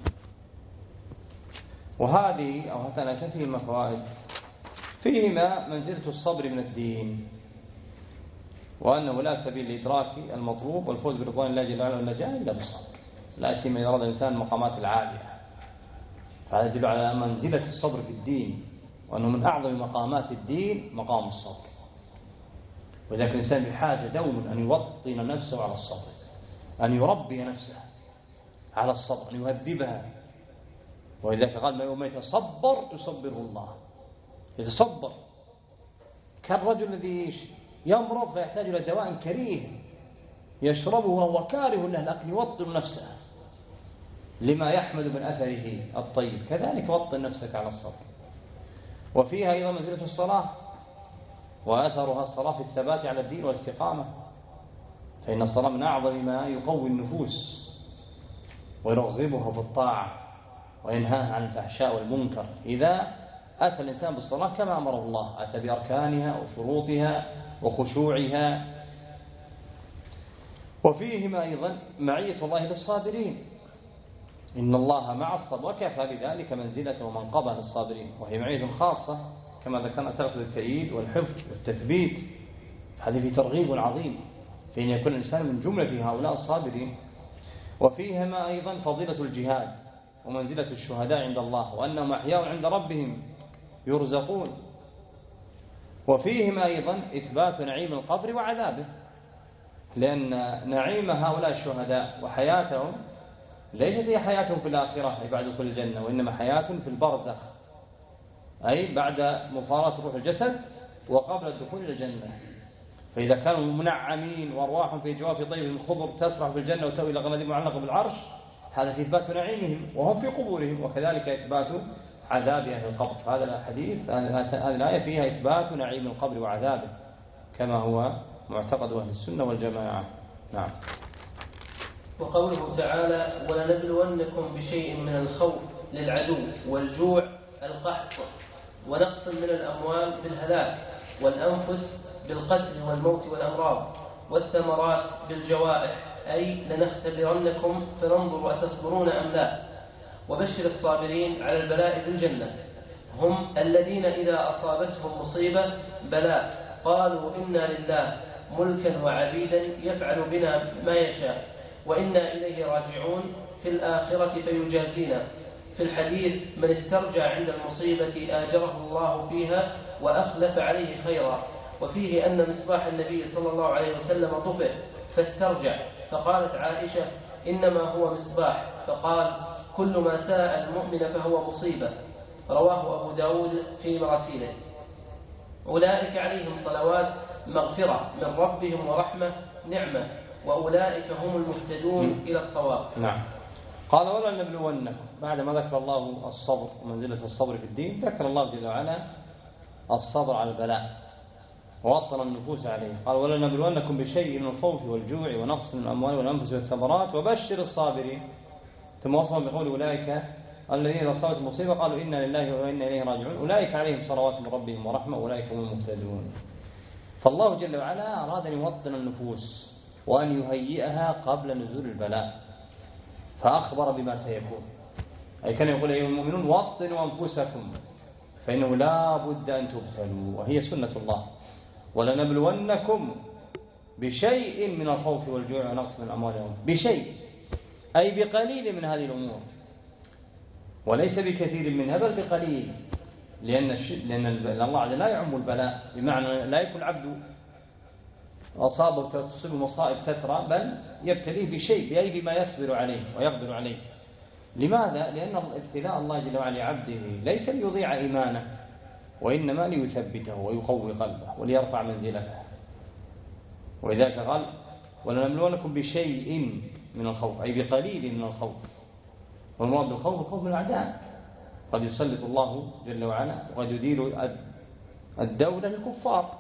وهذه أو هاتان فيهما فوائد، فيهما منزلة الصبر من الدين، وأنه لا سبيل لإدراك المطلوب والفوز برضوان الله جل وعلا والنجاة إلا بالصبر، لا سيما إذا أراد الإنسان المقامات العالية، فهذا يدل على منزلة الصبر في الدين، وأنه من أعظم مقامات الدين مقام الصبر. ولذلك الإنسان بحاجة دوما أن يوطن نفسه على الصبر، أن يربي نفسه على الصبر، أن يهذبها. ولذلك قال ما يوم يتصبر يصبره الله، يتصبر كالرجل الذي يمرض فيحتاج إلى دواء كريه يشربه وهو كاره له الأكل، يوطن نفسه لما يحمد من أثره الطيب، كذلك وطن نفسك على الصبر. وفيها أيضا منزلة الصلاة وأثرها الصلاة في الثبات على الدين والاستقامة، فإن الصلاة من أعظم ما يقوي النفوس ويرغبها في الطاعة وينهاها عن الفحشاء والمنكر. إذا أتى الإنسان بالصلاة كما أمره الله، أتى بأركانها وشروطها وخشوعها. وفيهما أيضا معية الله للصابرين، إن الله مع الصبر وكفى بذلك منزلة ومنقبة للصابرين، وهي معية خاصة كما ذكرنا تأخذ التأييد والحفظ والتثبيت. هذه في ترغيب عظيم في أن يكون الإنسان من جملة هؤلاء الصابرين. وفيهما أيضا فضيلة الجهاد ومنزلة الشهداء عند الله، وأنهم أحياء عند ربهم يرزقون. وفيهما أيضا إثبات نعيم القبر وعذابه، لأن نعيم هؤلاء الشهداء وحياتهم ليست هي حياتهم في الآخرة أي بعد دخول الجنة، وإنما حياة في البرزخ أي بعد مفارقة روح الجسد وقبل الدخول إلى الجنة. فإذا كانوا منعمين وأرواحهم في جواف طيب خضر تسرح في الجنة وتأوي إلى غمد معلقة بالعرش، هذا في إثبات نعيمهم وهم في قبورهم، وكذلك إثبات عذاب أهل القبر. هذا الحديث هذه الآية فيها إثبات نعيم القبر وعذابه كما هو معتقد أهل السنة والجماعة. نعم. وقوله تعالى ولنبلونكم بشيء من الخوف للعدو والجوع القحط ونقص من الأموال بالهلاك والأنفس بالقتل والموت والأمراض والثمرات بالجوائح، أي لنختبرنكم فننظر أتصبرون أم لا. وبشر الصابرين على البلاء بالجنة، هم الذين إذا أصابتهم مصيبة بلاء قالوا إنا لله ملكا وعبيدا يفعل بنا ما يشاء وإنا إليه راجعون في الآخرة فيجازينا. في الحديث من استرجع عند المصيبة آجره الله فيها وأخلف عليه خيرا. وفيه أن مصباح النبي صلى الله عليه وسلم طفئ فاسترجع، فقالت عائشة إنما هو مصباح، فقال كل ما ساء المؤمن فهو مصيبة. رواه أبو داود في مراسيله. أولئك عليهم صلوات مغفرة من ربهم ورحمة نعمة، وأولئك هم المهتدون إلى الصواب. نعم. قال ولنبلونكم، بعد ما ذكر الله الصبر ومنزلة الصبر في الدين، ذكر الله جل وعلا الصبر على البلاء ووطن النفوس عليه. قال ولنبلونكم بشيء من الخوف والجوع ونقص من الأموال والأنفس والثمرات وبشر الصابرين. ثم وصف بقول أولئك الذين إذا أصابت المصيبة قالوا إنا لله وإنا إليه راجعون أولئك عليهم صلوات من ربهم ورحمة أولئك هم المهتدون. فالله جل وعلا أراد أن يوطن النفوس وأن يهيئها قبل نزول البلاء، فأخبر بما سيكون. أي كان يقول أيها المؤمنون وطنوا أنفسكم فإنه لا بد أن تبتلوا، وهي سنة الله. ولنبلونكم بشيء من الخوف والجوع ونقص من الأموال والأنفس، بشيء أي بقليل من هذه الأمور، وليس بكثير منها بل بقليل، لأن لأن الله عز وجل لا يعم البلاء، بمعنى لا يكون العبد أصابه تصيب مصائب تترى، بل يبتليه بشيء بأي بما يصبر عليه ويقدر عليه. لماذا؟ لأن ابتلاء الله جل وعلا عبده ليس ليضيع إيمانه، وإنما ليثبته ويقوي قلبه وليرفع منزلته. ولذلك قال ولنبلونكم بشيء من الخوف أي بقليل من الخوف. والمراد بالخوف الخوف من الأعداء، قد يسلط الله جل وعلا وقد يدير الدولة للكفار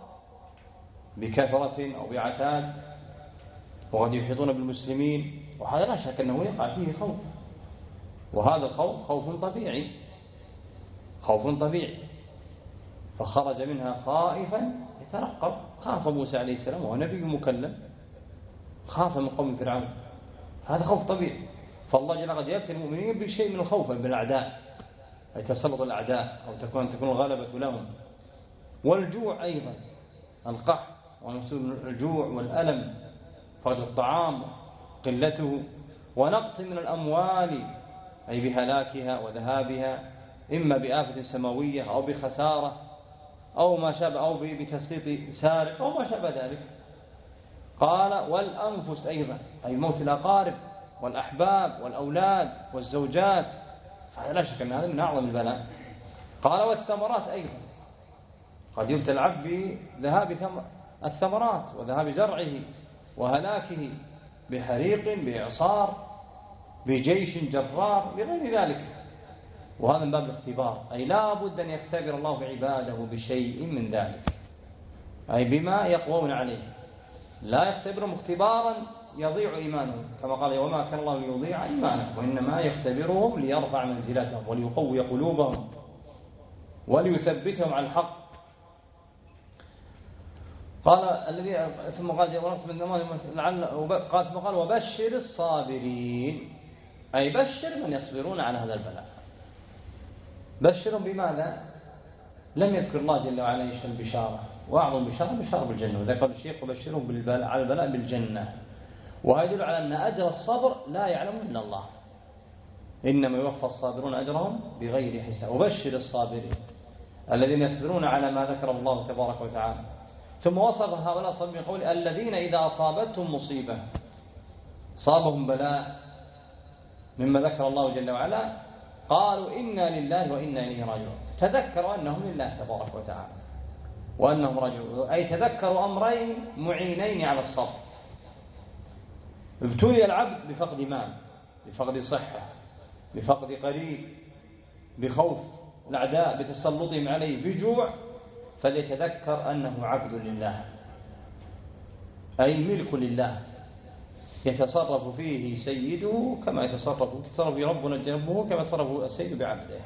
بكثرة أو بعتاد، وقد يحيطون بالمسلمين، وهذا لا شك أنه يقع فيه خوف. وهذا الخوف خوف طبيعي، خوف طبيعي. فخرج منها خائفا يترقب، خاف موسى عليه السلام وهو نبي مكلم، خاف من قوم فرعون، هذا خوف طبيعي. فالله جل وعلا قد يبتلي المؤمنين بشيء من الخوف بالأعداء، أي تسلط الأعداء أو تكون تكون الغلبة لهم. والجوع أيضا، القحط ونسوء الجوع والألم، فقد الطعام قلته، ونقص من الأموال أي بهلاكها وذهابها، إما بآفة سماوية أو بخسارة أو ما شابه أو بتسليط سارق أو ما شابه ذلك. قال والأنفس أيضا أي موت الأقارب والأحباب والأولاد والزوجات، فهذا لا شك أن هذا من أعظم البلاء. قال والثمرات أيضا، قد يبتلى العبد بذهاب الثمرات وذهاب زرعه وهلاكه بحريق بإعصار بجيش جرار بغير ذلك، وهذا من باب الاختبار. أي لا بد أن يختبر الله عباده بشيء من ذلك، أي بما يقوون عليه، لا يختبرهم اختبارا يضيع إيمانهم، كما قال وما كان الله ليضيع إيمانهم، وإنما يختبرهم ليرفع منزلتهم وليقوي قلوبهم وليثبتهم على الحق. قال الذي ثم قال قال ثم قال وبشر الصابرين. أي بشر من يصبرون على هذا البلاء. بشرهم بماذا؟ لم يذكر الله جل وعلا ايش البشارة، وأعظم بشارة بشارة بالجنة، وذكر الشيخ وبشرهم بالبلاء على البلاء بالجنة. وهذا يدل على أن أجر الصبر لا يعلم إلا الله، إنما يوفى الصابرون أجرهم بغير حساب. وبشر الصابرين الذين يصبرون على ما ذكر الله تبارك وتعالى. ثم وصف هؤلاء الصابرين بقول الذين إذا أصابتهم مصيبة، صابهم بلاء مما ذكر الله جل وعلا، قالوا إنا لله وإنا إليه راجعون. تذكروا أنهم لله تبارك وتعالى وأنهم راجعون، أي تذكروا أمرين معينين على الصبر. ابتلي العبد بفقد مال، بفقد صحة، بفقد قريب، بخوف الأعداء، بتسلطهم عليه، بجوع، فليتذكر أنه عبد لله، أي ملك لله، يتصرف فيه سيده كما يتصرف يتصرف ربنا جنبه كما يتصرف السيد بعبده.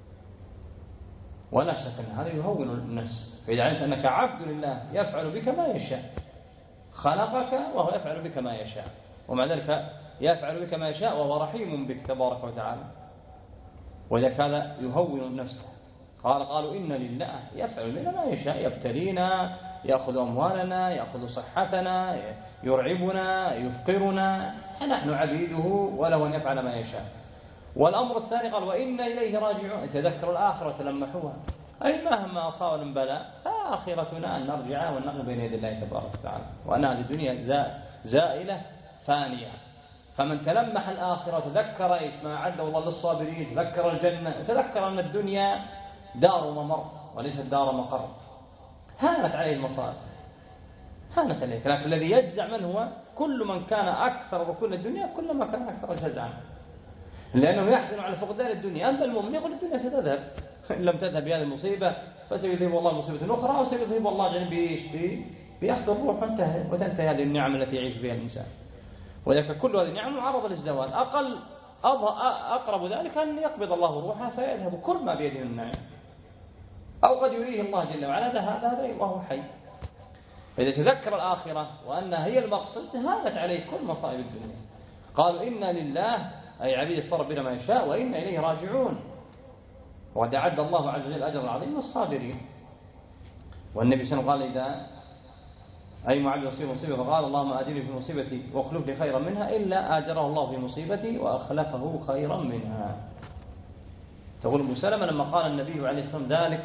ولا شك أن هذا يهون النفس. فإذا علمت أنك عبد لله يفعل بك ما يشاء، خلقك وهو يفعل بك ما يشاء، ومع ذلك يفعل بك ما يشاء وهو رحيم بك تبارك وتعالى، وذلك هذا يهون النفس. قال قالوا إن لله يفعل بنا ما يشاء، يبتلينا، يأخذ أموالنا، يأخذ صحتنا، يرعبنا، يفقرنا، نحن عبيده وله أن يفعل ما يشاء. والأمر الثاني قال وإنا إليه راجعون، تذكر الآخرة لمحوها، أي مهما أصاب من بلاء فآخرتنا أن نرجع ونقل بين يدي الله تبارك وتعالى، وأن هذه الدنيا زائلة فانية. فمن تلمح الآخرة تذكر إيش ما أعده الله للصابرين، تذكر الجنة، وتذكر أن الدنيا دار ممر وليست دار مقر، هانت عليه المصائب، هانت عليه. لكن الذي يجزع من هو؟ كل من كان أكثر وكل الدنيا كلما كان أكثر جزعا، لأنه يحزن على فقدان الدنيا. أما المؤمن يقول الدنيا ستذهب، إن لم تذهب بهذه المصيبة فسيذهب الله مصيبة أخرى، وسيذهب الله جل بإيش بيأخذ الروح وانتهى وتنتهي هذه النعم التي يعيش بها الإنسان. ولكن كل هذه النعم معرضة للزوال، أقل أقرب ذلك أن يقبض الله روحه فيذهب كل ما بيده من النعم، أو قد يريه الله جل وعلا هذا هذا وهو حي. فإذا تذكر الآخرة وأنها هي المقصد هانت عليه كل مصائب الدنيا. قالوا إنا لله أي عبيد الصرف بنا ما يشاء وإنا إليه راجعون. وقد أعد الله عز وجل أجر العظيم للصابرين. والنبي صلى الله عليه وسلم قال إذا أي معبد يصيب مصيبة فقال اللهم أجرني في مصيبتي واخلف لي خيرا منها، إلا آجره الله في مصيبتي وأخلفه خيرا منها. تقول أبو سلمة لما قال النبي عليه الصلاة والسلام ذلك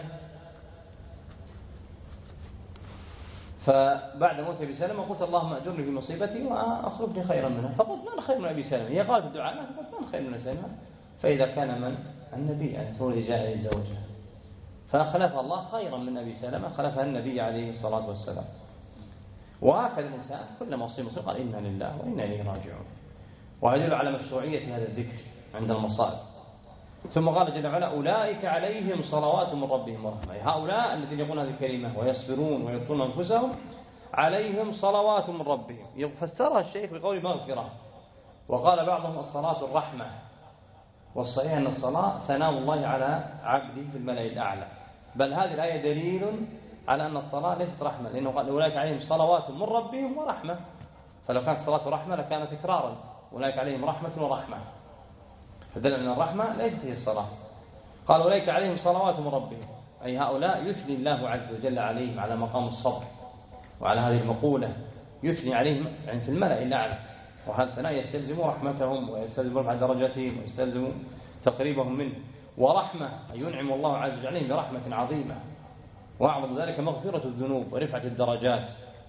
فبعد موت أبي سلمة قلت اللهم أجرني في مصيبتي وأخلف لي خيرا منها، فقلت من خير من أبي سلمة؟ هي قالت الدعاء فقلت من خير من أبي سلمة؟ فإذا كان من النبي يعني هو اللي جاء يتزوجها، فأخلفها الله خيرا من أبي سلمة، خلفها النبي عليه الصلاة والسلام. وهكذا الإنسان كلما أصيب مصيبة قال إنا لله وإنا إليه راجعون، ويدل على مشروعية هذا الذكر عند المصائب. ثم قال جل وعلا أولئك عليهم صلوات من ربهم ورحمة، هؤلاء الذين يقولون هذه الكلمة ويصبرون ويطلون أنفسهم عليهم صلوات من ربهم. فسرها الشيخ بقول مغفرة، وقال بعضهم الصلاة الرحمة، والصحيح أن الصلاة ثناء الله على عبده في الملأ الأعلى. بل هذه الآية دليل على أن الصلاة ليست رحمة، لأنه قال أولئك عليهم صلوات من ربهم ورحمة، فلو كانت الصلاة رحمة لكانت تكرارا، أولئك عليهم رحمة ورحمة، فدل من الرحمة ليست هي الصلاة. قال أولئك عليهم صلوات من ربهم، أي هؤلاء يثني الله عز وجل عليهم على مقام الصبر وعلى هذه المقولة، يثني عليهم يعني في الملأ الأعلى، وهذا الثناء يستلزم رحمتهم ويستلزم رفع درجاتهم ويستلزم تقريبهم منه. ورحمة أي ينعم الله عز وجل عليهم برحمة عظيمة، وأعظم ذلك مغفرة الذنوب ورفعة الدرجات.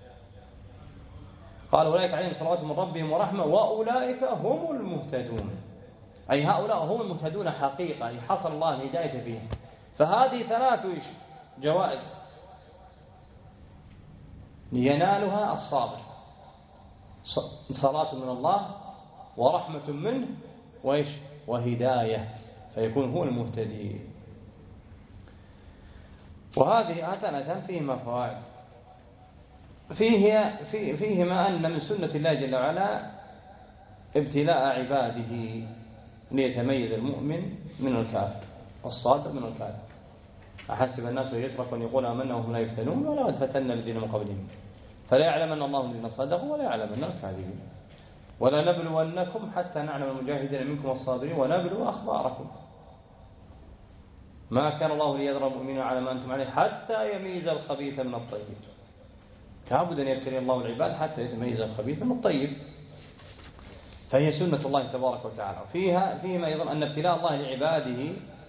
قال أولئك عليهم صلوات من ربهم ورحمة وأولئك هم المهتدون، أي هؤلاء هم المهتدون حقيقة، أي حصل الله الهداية فيهم. فهذه ثلاث جوائز ينالها الصابر، صلاة من الله ورحمة منه وإيش وهداية، فيكون هو المهتدي. وهذه هاتان فيهما فوائد، فيه في فيهما أن من سنة الله جل وعلا ابتلاء عباده ليتميز المؤمن من الكافر والصادق من الكافر. أحسب الناس يتركوا أن يقول آمنا وهم لا يفتنون ولقد فتنا الذين من قبلهم فلا يعلمن الله الذين صدقوا ولا يعلمن الكاذبين. ولنبلونكم حتى نعلم المجاهدين منكم والصابرين ونبلو أخباركم. ما كان الله ليذر المؤمنين على ما أنتم عليه حتى يميز الخبيث من الطيب. لابد أن يبتلي الله العباد حتى يتميز الخبيث من الطيب، فهي سنة الله تبارك وتعالى. فيها فيهما أيضا أن ابتلاء الله لعباده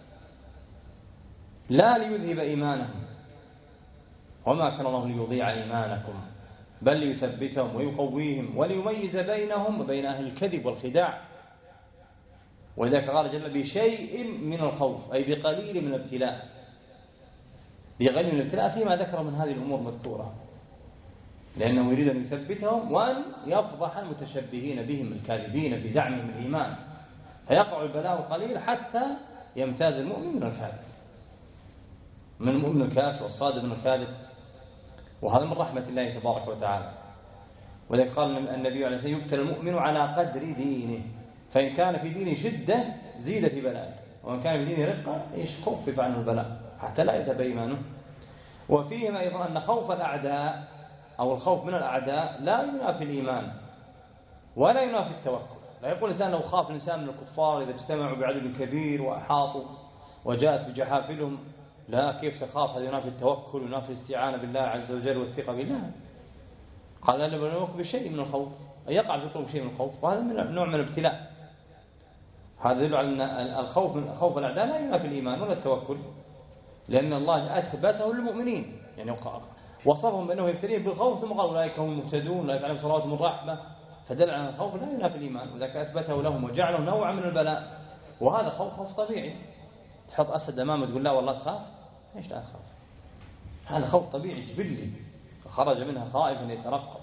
لا ليذهب إيمانهم، وما كان الله ليضيع إيمانكم، بل ليثبتهم ويقويهم وليميز بينهم وبين أهل الكذب والخداع. ولذلك قال جل بشيء من الخوف، أي بقليل من الابتلاء، بقليل من الابتلاء فيما ذكر من هذه الأمور مذكورة، لأنه يريد أن يثبتهم وأن يفضح المتشبهين بهم الكاذبين في زعمهم الإيمان، فيقع البلاء القليل حتى يمتاز المؤمن من الكاذب، من المؤمن الكافر والصادق من الكاذب. وهذا من رحمة الله تبارك وتعالى. ولذلك قال النبي عليه الصلاة والسلام يبتلى المؤمن على قدر دينه، فإن كان في دينه شدة زيد في بلاء، وإن كان في دينه رقة إيش خفف عنه البلاء حتى لا يذهب إيمانه. وفيهما أيضا أن خوف الأعداء أو الخوف من الأعداء لا ينافي الإيمان ولا ينافي التوكل. لا يقول الإنسان لو خاف الإنسان من الكفار إذا اجتمعوا بعدد كبير وأحاطوا وجاءت بجحافلهم، لا، كيف تخاف؟ هذا ينافي التوكل وينافي الاستعانة بالله عز وجل والثقة بالله. قال لنبلونكم بشيء من الخوف، أي يقع في قلوب شيء من الخوف، وهذا من نوع من الابتلاء. هذا يدل على أن الخوف من خوف الأعداء لا ينافي الإيمان ولا التوكل، لأن الله أثبته للمؤمنين، يعني وصفهم بأنه يبتليهم بالخوف ثم قال أولئك هم المهتدون أولئك عليهم صلوات من رحمة، فدل على الخوف لا ينافي الإيمان، وذلك أثبته لهم وجعله نوعا من البلاء. وهذا خوف خوف طبيعي، تحط أسد أمامه تقول لا والله تخاف، ليش لا تخاف؟ هذا خوف طبيعي جبلي، فخرج منها خائفا يترقب.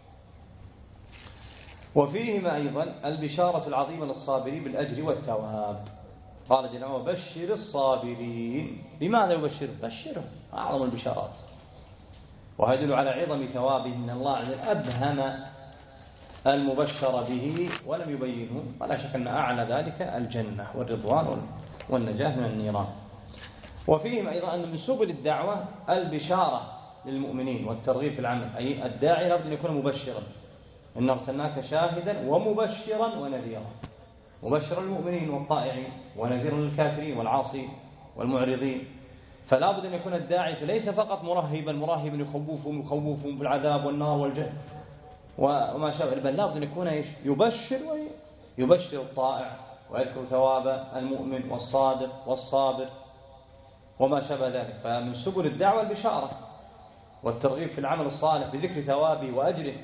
وفيهما أيضا البشارة العظيمة للصابرين بالأجر والثواب. قال جل وعلا بشر الصابرين. لماذا يبشر؟ بشرهم، أعظم البشارات، ويدل على عظم ثوابه. إن الله عز وجل أبهم المبشر به ولم يبينه، ولا شك أن أعلى ذلك الجنة والرضوان والنجاة من النيران. وفيهم أيضا أن من سبل الدعوة البشارة للمؤمنين والترغيب في العمل، أي الداعي لابد أن يكون مبشرا. إن أرسلناك شاهدا ومبشرا ونذيرا، مبشرا للمؤمنين والطائعين ونذيرا للكافرين والعاصين والمعرضين. فلا بد أن يكون الداعي ليس فقط مرهبا مرهبا يخوفهم يخوفهم بالعذاب والنار والجهل وما شابه، بل لا بد أن يكون إيش؟ يبشر ويبشر الطائع ويذكر ثواب المؤمن والصادق والصابر وما شابه ذلك. فمن سبل الدعوة البشارة والترغيب في العمل الصالح بذكر ثوابه وأجره.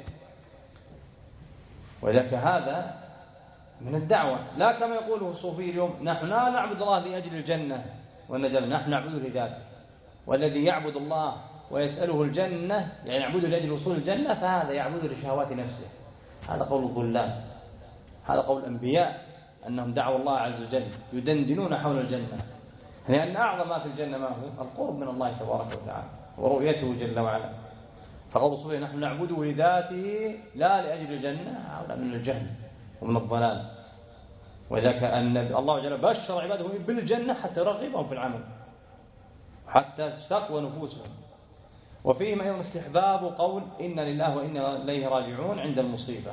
وذلك هذا من الدعوة، لا كما يقوله الصوفي اليوم نحن لا نعبد الله لأجل الجنة والنجاة، نحن نعبده لذاته. والذي يعبد الله ويسأله الجنة يعني يعبده لأجل وصول الجنة، فهذا يعبده لشهوات نفسه. هذا قول الظلام، هذا قول الأنبياء أنهم دعوا الله عز وجل يدندنون حول الجنة، لأن أعظم ما في الجنة ما هو؟ القرب من الله تبارك وتعالى ورؤيته جل وعلا. فقول الصوفي نحن نعبده لذاته لا لأجل الجنة، هذا من الجهل ومن الضلال. وذلك أن الله جل بشر عباده بالجنة حتى يرغبهم في العمل حتى تستقوى نفوسهم. وفيهم أيضا استحباب قول إن لله وإنا إليه راجعون عند المصيبة،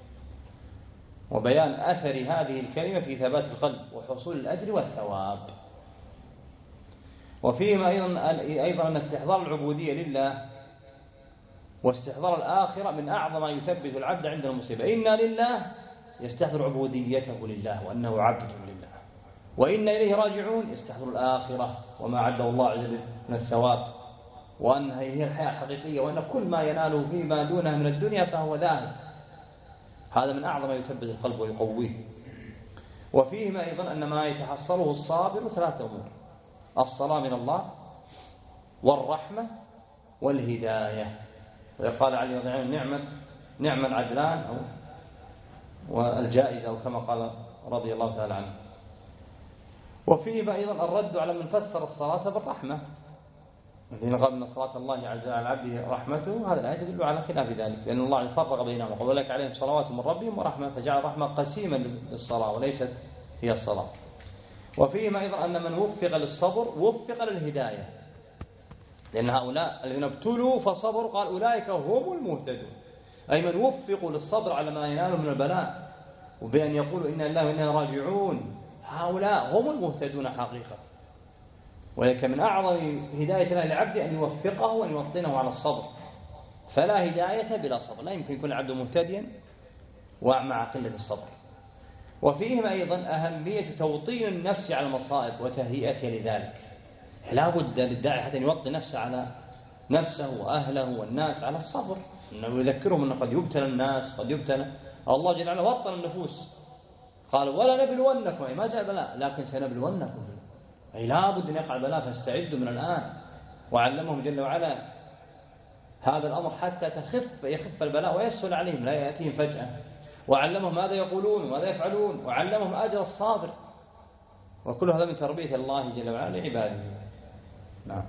وبيان أثر هذه الكلمة في ثبات القلب وحصول الأجر والثواب. وفيهم أيضا أيضا أن استحضار العبودية لله واستحضار الآخرة من أعظم ما يثبت العبد عند المصيبة. إنا لله يستحضر عبوديته لله وأنه عبد لله، وإنا إليه راجعون يستحضر الآخرة وما عده الله عز وجل من الثواب، وأنها هي الحياة الحقيقية، وأن كل ما يناله فيما دونها من الدنيا فهو ذاهب. هذا من أعظم ما يثبت القلب ويقويه. وفيهما أيضا أن ما يتحصله الصابر ثلاثة أمور: الصلاة من الله والرحمة والهداية. ويقال علي رضي الله عنه نعمة نعم العدلان أو والجائزة، أو كما قال رضي الله تعالى عنه. وفيه أيضا الرد على من فسر الصلاة بالرحمة، الذين قال أن صلاة الله عز وجل على عبده رحمته، هذا الآية تدل على خلاف ذلك، لأن الله فرق بينهم وقال لك عليهم صلوات من ربهم ورحمة، فجعل الرحمة قسيما للصلاة وليست هي الصلاة. وفيه أيضا أن من وفق للصبر وفق أي من وفقوا للصبر على ما ينالوا من البلاء وبأن يقولوا إنا لله وإنا راجعون، هؤلاء هم المهتدون حقيقة. ولكن من أعظم هداية الله للعبد أن يوفقه وأن يوطنه على الصبر، فلا هداية بلا صبر، لا يمكن يكون العبد مهتديا ومع قلة الصبر. وفيهم أيضا أهمية توطين النفس على المصائب وتهيئتها لذلك. لا بد للداعي حتى يوطن نفسه على نفسه وأهله والناس على الصبر، أنه يذكرهم أنه قد يبتلى الناس، قد يبتلى الله جل وعلا وطن النفوس، قال ولا نبلونكم، أي ما جاء بلاء لكن سنبلونكم، أي لا بد أن يقع البلاء فاستعدوا من الآن. وعلمهم جل وعلا هذا الأمر حتى تخف يخف البلاء ويسهل عليهم لا يأتيهم فجأة، وعلمهم ماذا يقولون وماذا يفعلون، وعلمهم أجر الصابر، وكل هذا من تربية الله جل وعلا لعباده. نعم.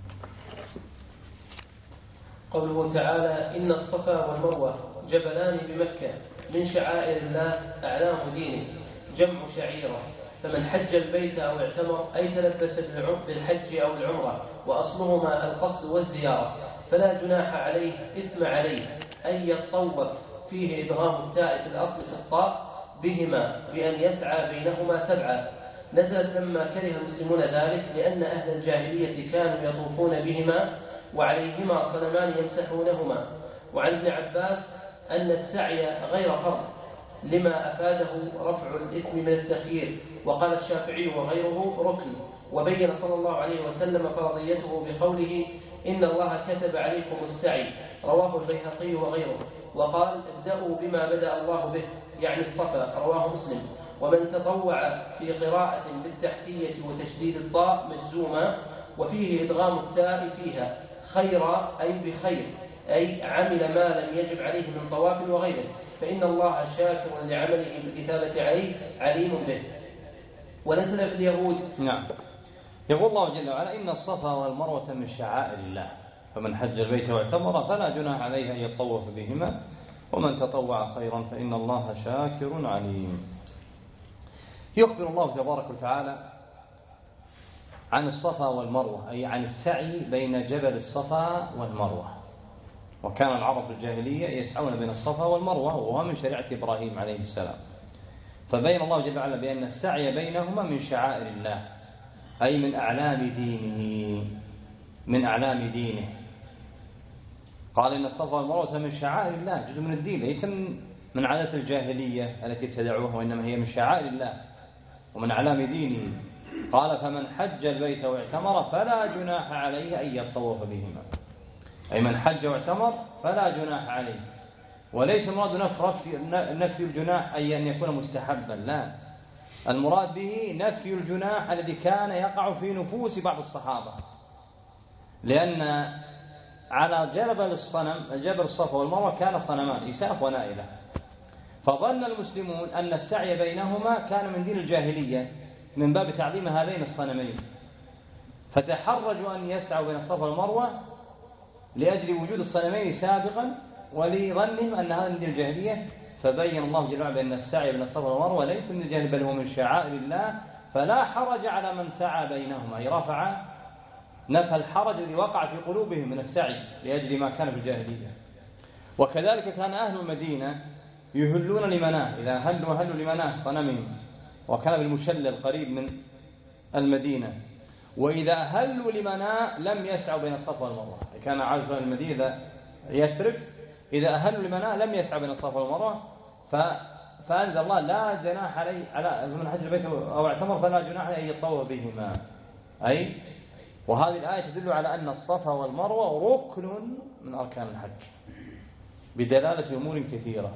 قوله تعالى إن الصفا والمروة جبلان بمكة من شعائر الله أعلام دينه، جمع شعيرة، فمن حج البيت أو اعتمر أي تلبس بالحج أو العمرة وأصلهما القصد والزيارة فلا جناح عليه إثم عليه أن يطوف، فيه إدغام التاء في الأصل في الطاء بهما بأن يسعى بينهما سبعة، نزلت لما كره المسلمون ذلك لأن أهل الجاهلية كانوا يطوفون بهما وعليهما صنمان يمسحونهما. وعن ابن عباس أن السعي غير فرض لما أفاده رفع الإثم من التخيير، وقال الشافعي وغيره ركن، وبين صلى الله عليه وسلم فرضيته بقوله إن الله كتب عليكم السعي، رواه البيهقي وغيره، وقال ابدأوا بما بدأ الله به يعني الصفا، رواه مسلم. ومن تطوع في قراءة بالتحتية وتشديد الطاء مجزوما وفيه إدغام التاء فيها خير أي بخير، أي عمل ما لم يجب عليه من طواف وغيره، فإن الله شاكر لعمله بالكتابة عليه عليم به. ونزل في اليهود. نعم. يقول الله جل وعلا إن الصفا والمروة من شعائر الله، فمن حج البيت واعتمر فلا جناح عليه أن يطوف بهما ومن تطوع خيرا فإن الله شاكر عليم. يخبر الله تبارك وتعالى عن الصفا والمروة، أي عن السعي بين جبل الصفا والمروة. وكان العرب في الجاهلية يسعون بين الصفا والمروة، وهو من شريعة إبراهيم عليه السلام. فبين الله جل وعلا بأن السعي بينهما من شعائر الله، أي من أعلام دينه، من أعلام دينه. قال إن الصفا والمروة من شعائر الله، جزء من الدين، ليس من عادة الجاهلية التي ابتدعوها، وإنما هي من شعائر الله ومن أعلام دينه. قال فمن حج البيت واعتمر فلا جناح عليه أن يطوف بهما، أي من حج واعتمر فلا جناح عليه. وليس المراد نفي الجناح أي أن يكون مستحبا، لا، المراد به نفي الجناح الذي كان يقع في نفوس بعض الصحابة، لأن على جبل الصنم جبل الصفا والمروة كان صنمان إساف ونائلة، فظن المسلمون أن السعي بينهما كان من دين الجاهلية من باب تعظيم هذين الصنمين، فتحرجوا أن يسعوا بين الصفا والمروة لأجل وجود الصنمين سابقا ولظنهم أن هذا من دين الجاهلية. فبين الله جل وعلا بأن السعي بين الصفا والمروة ليس من الجاهلية بل هو من شعائر الله، فلا حرج على من سعى بينهما، أي رفع نفى الحرج الذي وقع في قلوبهم من السعي لأجل ما كان في الجاهلية. وكذلك كان أهل المدينة يهلون لمناه، إذا هلوا هلوا لمناه صنمهم، وكان بالمشلل القريب من المدينة، وإذا هلوا لمناه لم يسعوا بين الصفا والمروة. كان عادة أهل المدينة يثرب إذا أهلوا لمناه لم يسعوا بين الصفا والمروة، فأنزل الله لا جناح عليه على من حج البيت أو اعتمر فلا جناح عليه أن يطوف بهما، أي وهذه الآية تدل على أن الصفا والمروة ركن من أركان الحج بدلالة أمور كثيرة،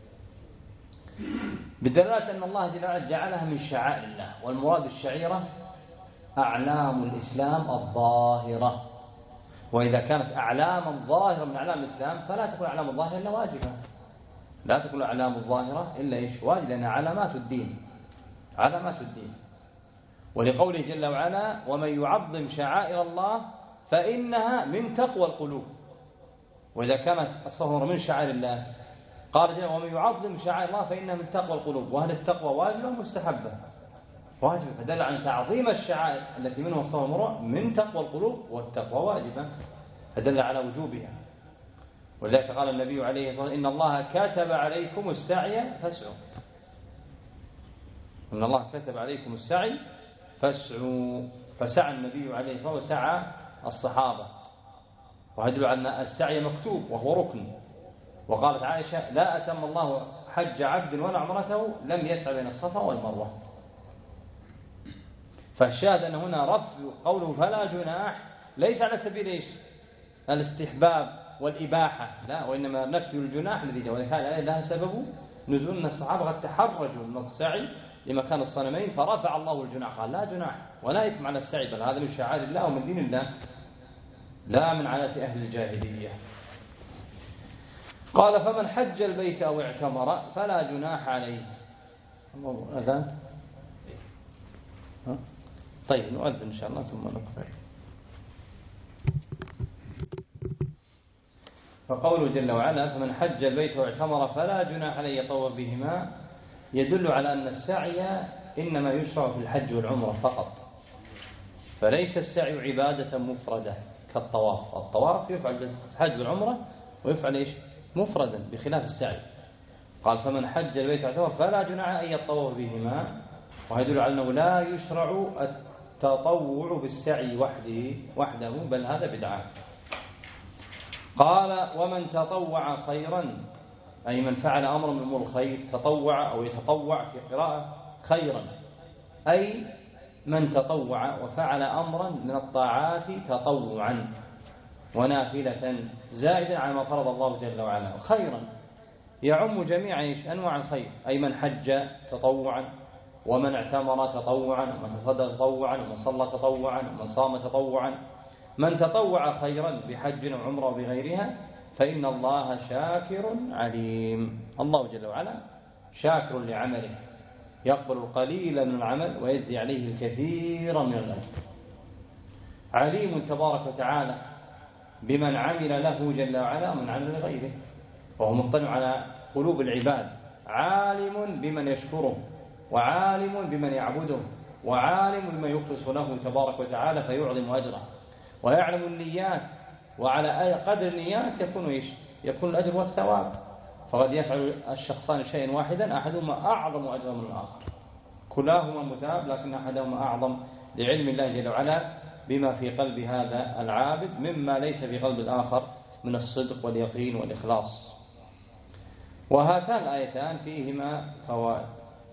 بدلالة أن الله جل وعلا جعلها من شعائر الله. والمراد الشعيرة أعلام الإسلام الظاهرة، وإذا كانت أعلاما ظاهرة من أعلام الإسلام فلا تكون أعلام الظاهرة إلا واجبة، لا تكون أعلام الظاهرة إلا إيش واجب، لأنها علامات الدين، علامات الدين. ولقوله جل وعلا ومن يعظم شعائر الله فإنها من تقوى القلوب. وإذا كانت الصفا من شعائر الله قال جل ومن يعظم شعائر الله فإنها من تقوى القلوب. وهل التقوى واجبة مستحبة؟ واجبة، فدل عن تعظيم الشعائر التي منها الصفا والمروة من تقوى القلوب، والتقوى واجبة فدل على وجوبها. ولذلك قال النبي عليه الصلاة والسلام إن الله كتب عليكم السعي فاسعوا، إن الله كتب عليكم السعي فاسعوا، فسعى النبي عليه الصلاة والسلام وسعى الصحابة، وهدلوا أن السعي مكتوب وهو ركن. وقالت عائشة لا أتم الله حج عبد ولا عمرته لم يسعى بين الصفا والمروة. فالشاهد أن هنا رفع قوله فلا جناح ليس على سبيل إيش الاستحباب والإباحة، لا، وإنما نفي الجناح الذي جاء، وكان لها سبب نزول أن الصحابة قد تحرجوا من السعي لمكان الصنمين فرفع الله الجناح، قال لا جناح ولا إثم على السعي، بل هذا من شعائر الله ومن دين الله لا من عادات أهل الجاهلية. قال فمن حج البيت أو اعتمر فلا جناح عليه. أذان طيب نؤذن إن شاء الله ثم نقرأ. فقوله جل وعلا فمن حج البيت واعتمر فلا جناح عليه يطوف بهما يدل على أن السعي إنما يشرع في الحج والعمرة فقط، فليس السعي عبادة مفردة كالطواف. الطواف يفعل بالحج والعمرة ويفعل إيش مفردا بخلاف السعي. قال فمن حج البيت واعتمر فلا جناح أن يطوف بهما، ويدل على أنه لا يشرع التطوع بالسعي وحده وحده بل هذا بدعة. قال ومن تطوع خيرا أي من فعل أمر من أمور الخير، تطوع أو يتطوع في قراءة خيرا، أي من تطوع وفعل أمرا من الطاعات تطوعا ونافلة زائدا على ما فرض الله جل وعلا. خيرا يعم جميع أنواع الخير، أي من حج تطوعا ومن اعتمر تطوعا ومن تصدق تطوعا ومن صلى تطوعا ومن صام تطوعا. من تطوع خيرا بحج وعمره وبغيرها فإن الله شاكر عليم. الله جل وعلا شاكر لعمله، يقبل القليل من العمل ويجزي عليه الكثير من الأجر. عليم تبارك وتعالى بمن عمل له جل وعلا ومن عمل لغيره، وهو مطلع على قلوب العباد، عالم بمن يشكره وعالم بمن يعبده وعالم بمن يخلص له تبارك وتعالى فيعظم أجره، ويعلم النيات، وعلى أي قدر النيات يكون إيش يكون الأجر والثواب. فقد يفعل الشخصان شيئا واحدا أحدهما أعظم أجرا من الآخر، كلاهما مثاب لكن أحدهما أعظم لعلم الله جل وعلا بما في قلب هذا العابد مما ليس في قلب الآخر من الصدق واليقين والإخلاص. وهاتان الآيتان فيهما فوائد،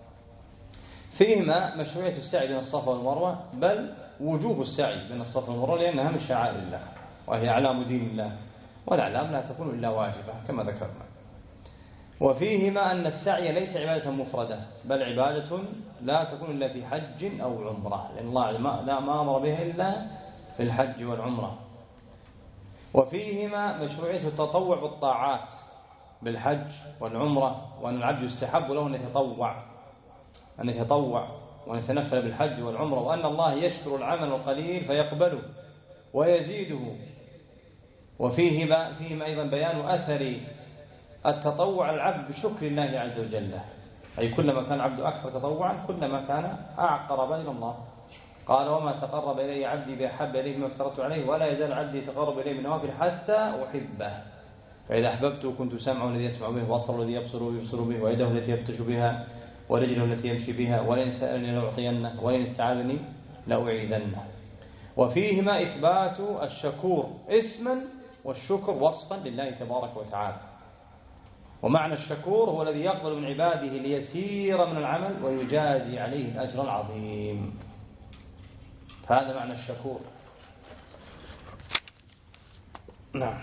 فيهما مشروعية السعي بين الصفا والمروة، بل وجوب السعي بين الصفا والمروة لأنها من شعائر الله وهي أعلام دين الله، والأعلام لا تكون إلا واجبة كما ذكرنا. وفيهما أن السعي ليس عبادة مفردة بل عبادة لا تكون إلا في حج أو عمرة، لأن الله لا ما أمر بها إلا في الحج والعمرة. وفيهما مشروعية التطوع بالطاعات بالحج والعمرة، وأن العبد يستحب له أن يتطوع أن يتطوع وأن يتنفل بالحج والعمرة، وأن الله يشكر العمل القليل فيقبله ويزيده. وفيه فيهما أيضا بيان أثر التطوع العبد بشكر الله عز وجل، أي كلما كان العبد أكثر تطوعا كلما كان أقرب إلى الله. قال وما تقرب إلي عبدي بأحب إليه مما افترضت عليه ولا يزال عبدي يتقرب إليه بالنوافل حتى أحبه، فإذا أحببته كنت سمعه الذي يسمع به وبصره الذي يبصر يبصر به ويده التي يبطش بها ورجله التي يمشي بها، ولئن سألني لأعطينه ولئن استعاذني لأعيذنه. وفيهما إثبات الشكور اسما والشكر وصفا لله تبارك وتعالى. ومعنى الشكور هو الذي يقبل من عباده ليسير من العمل ويجازي عليه الأجر العظيم، هذا معنى الشكور. نعم.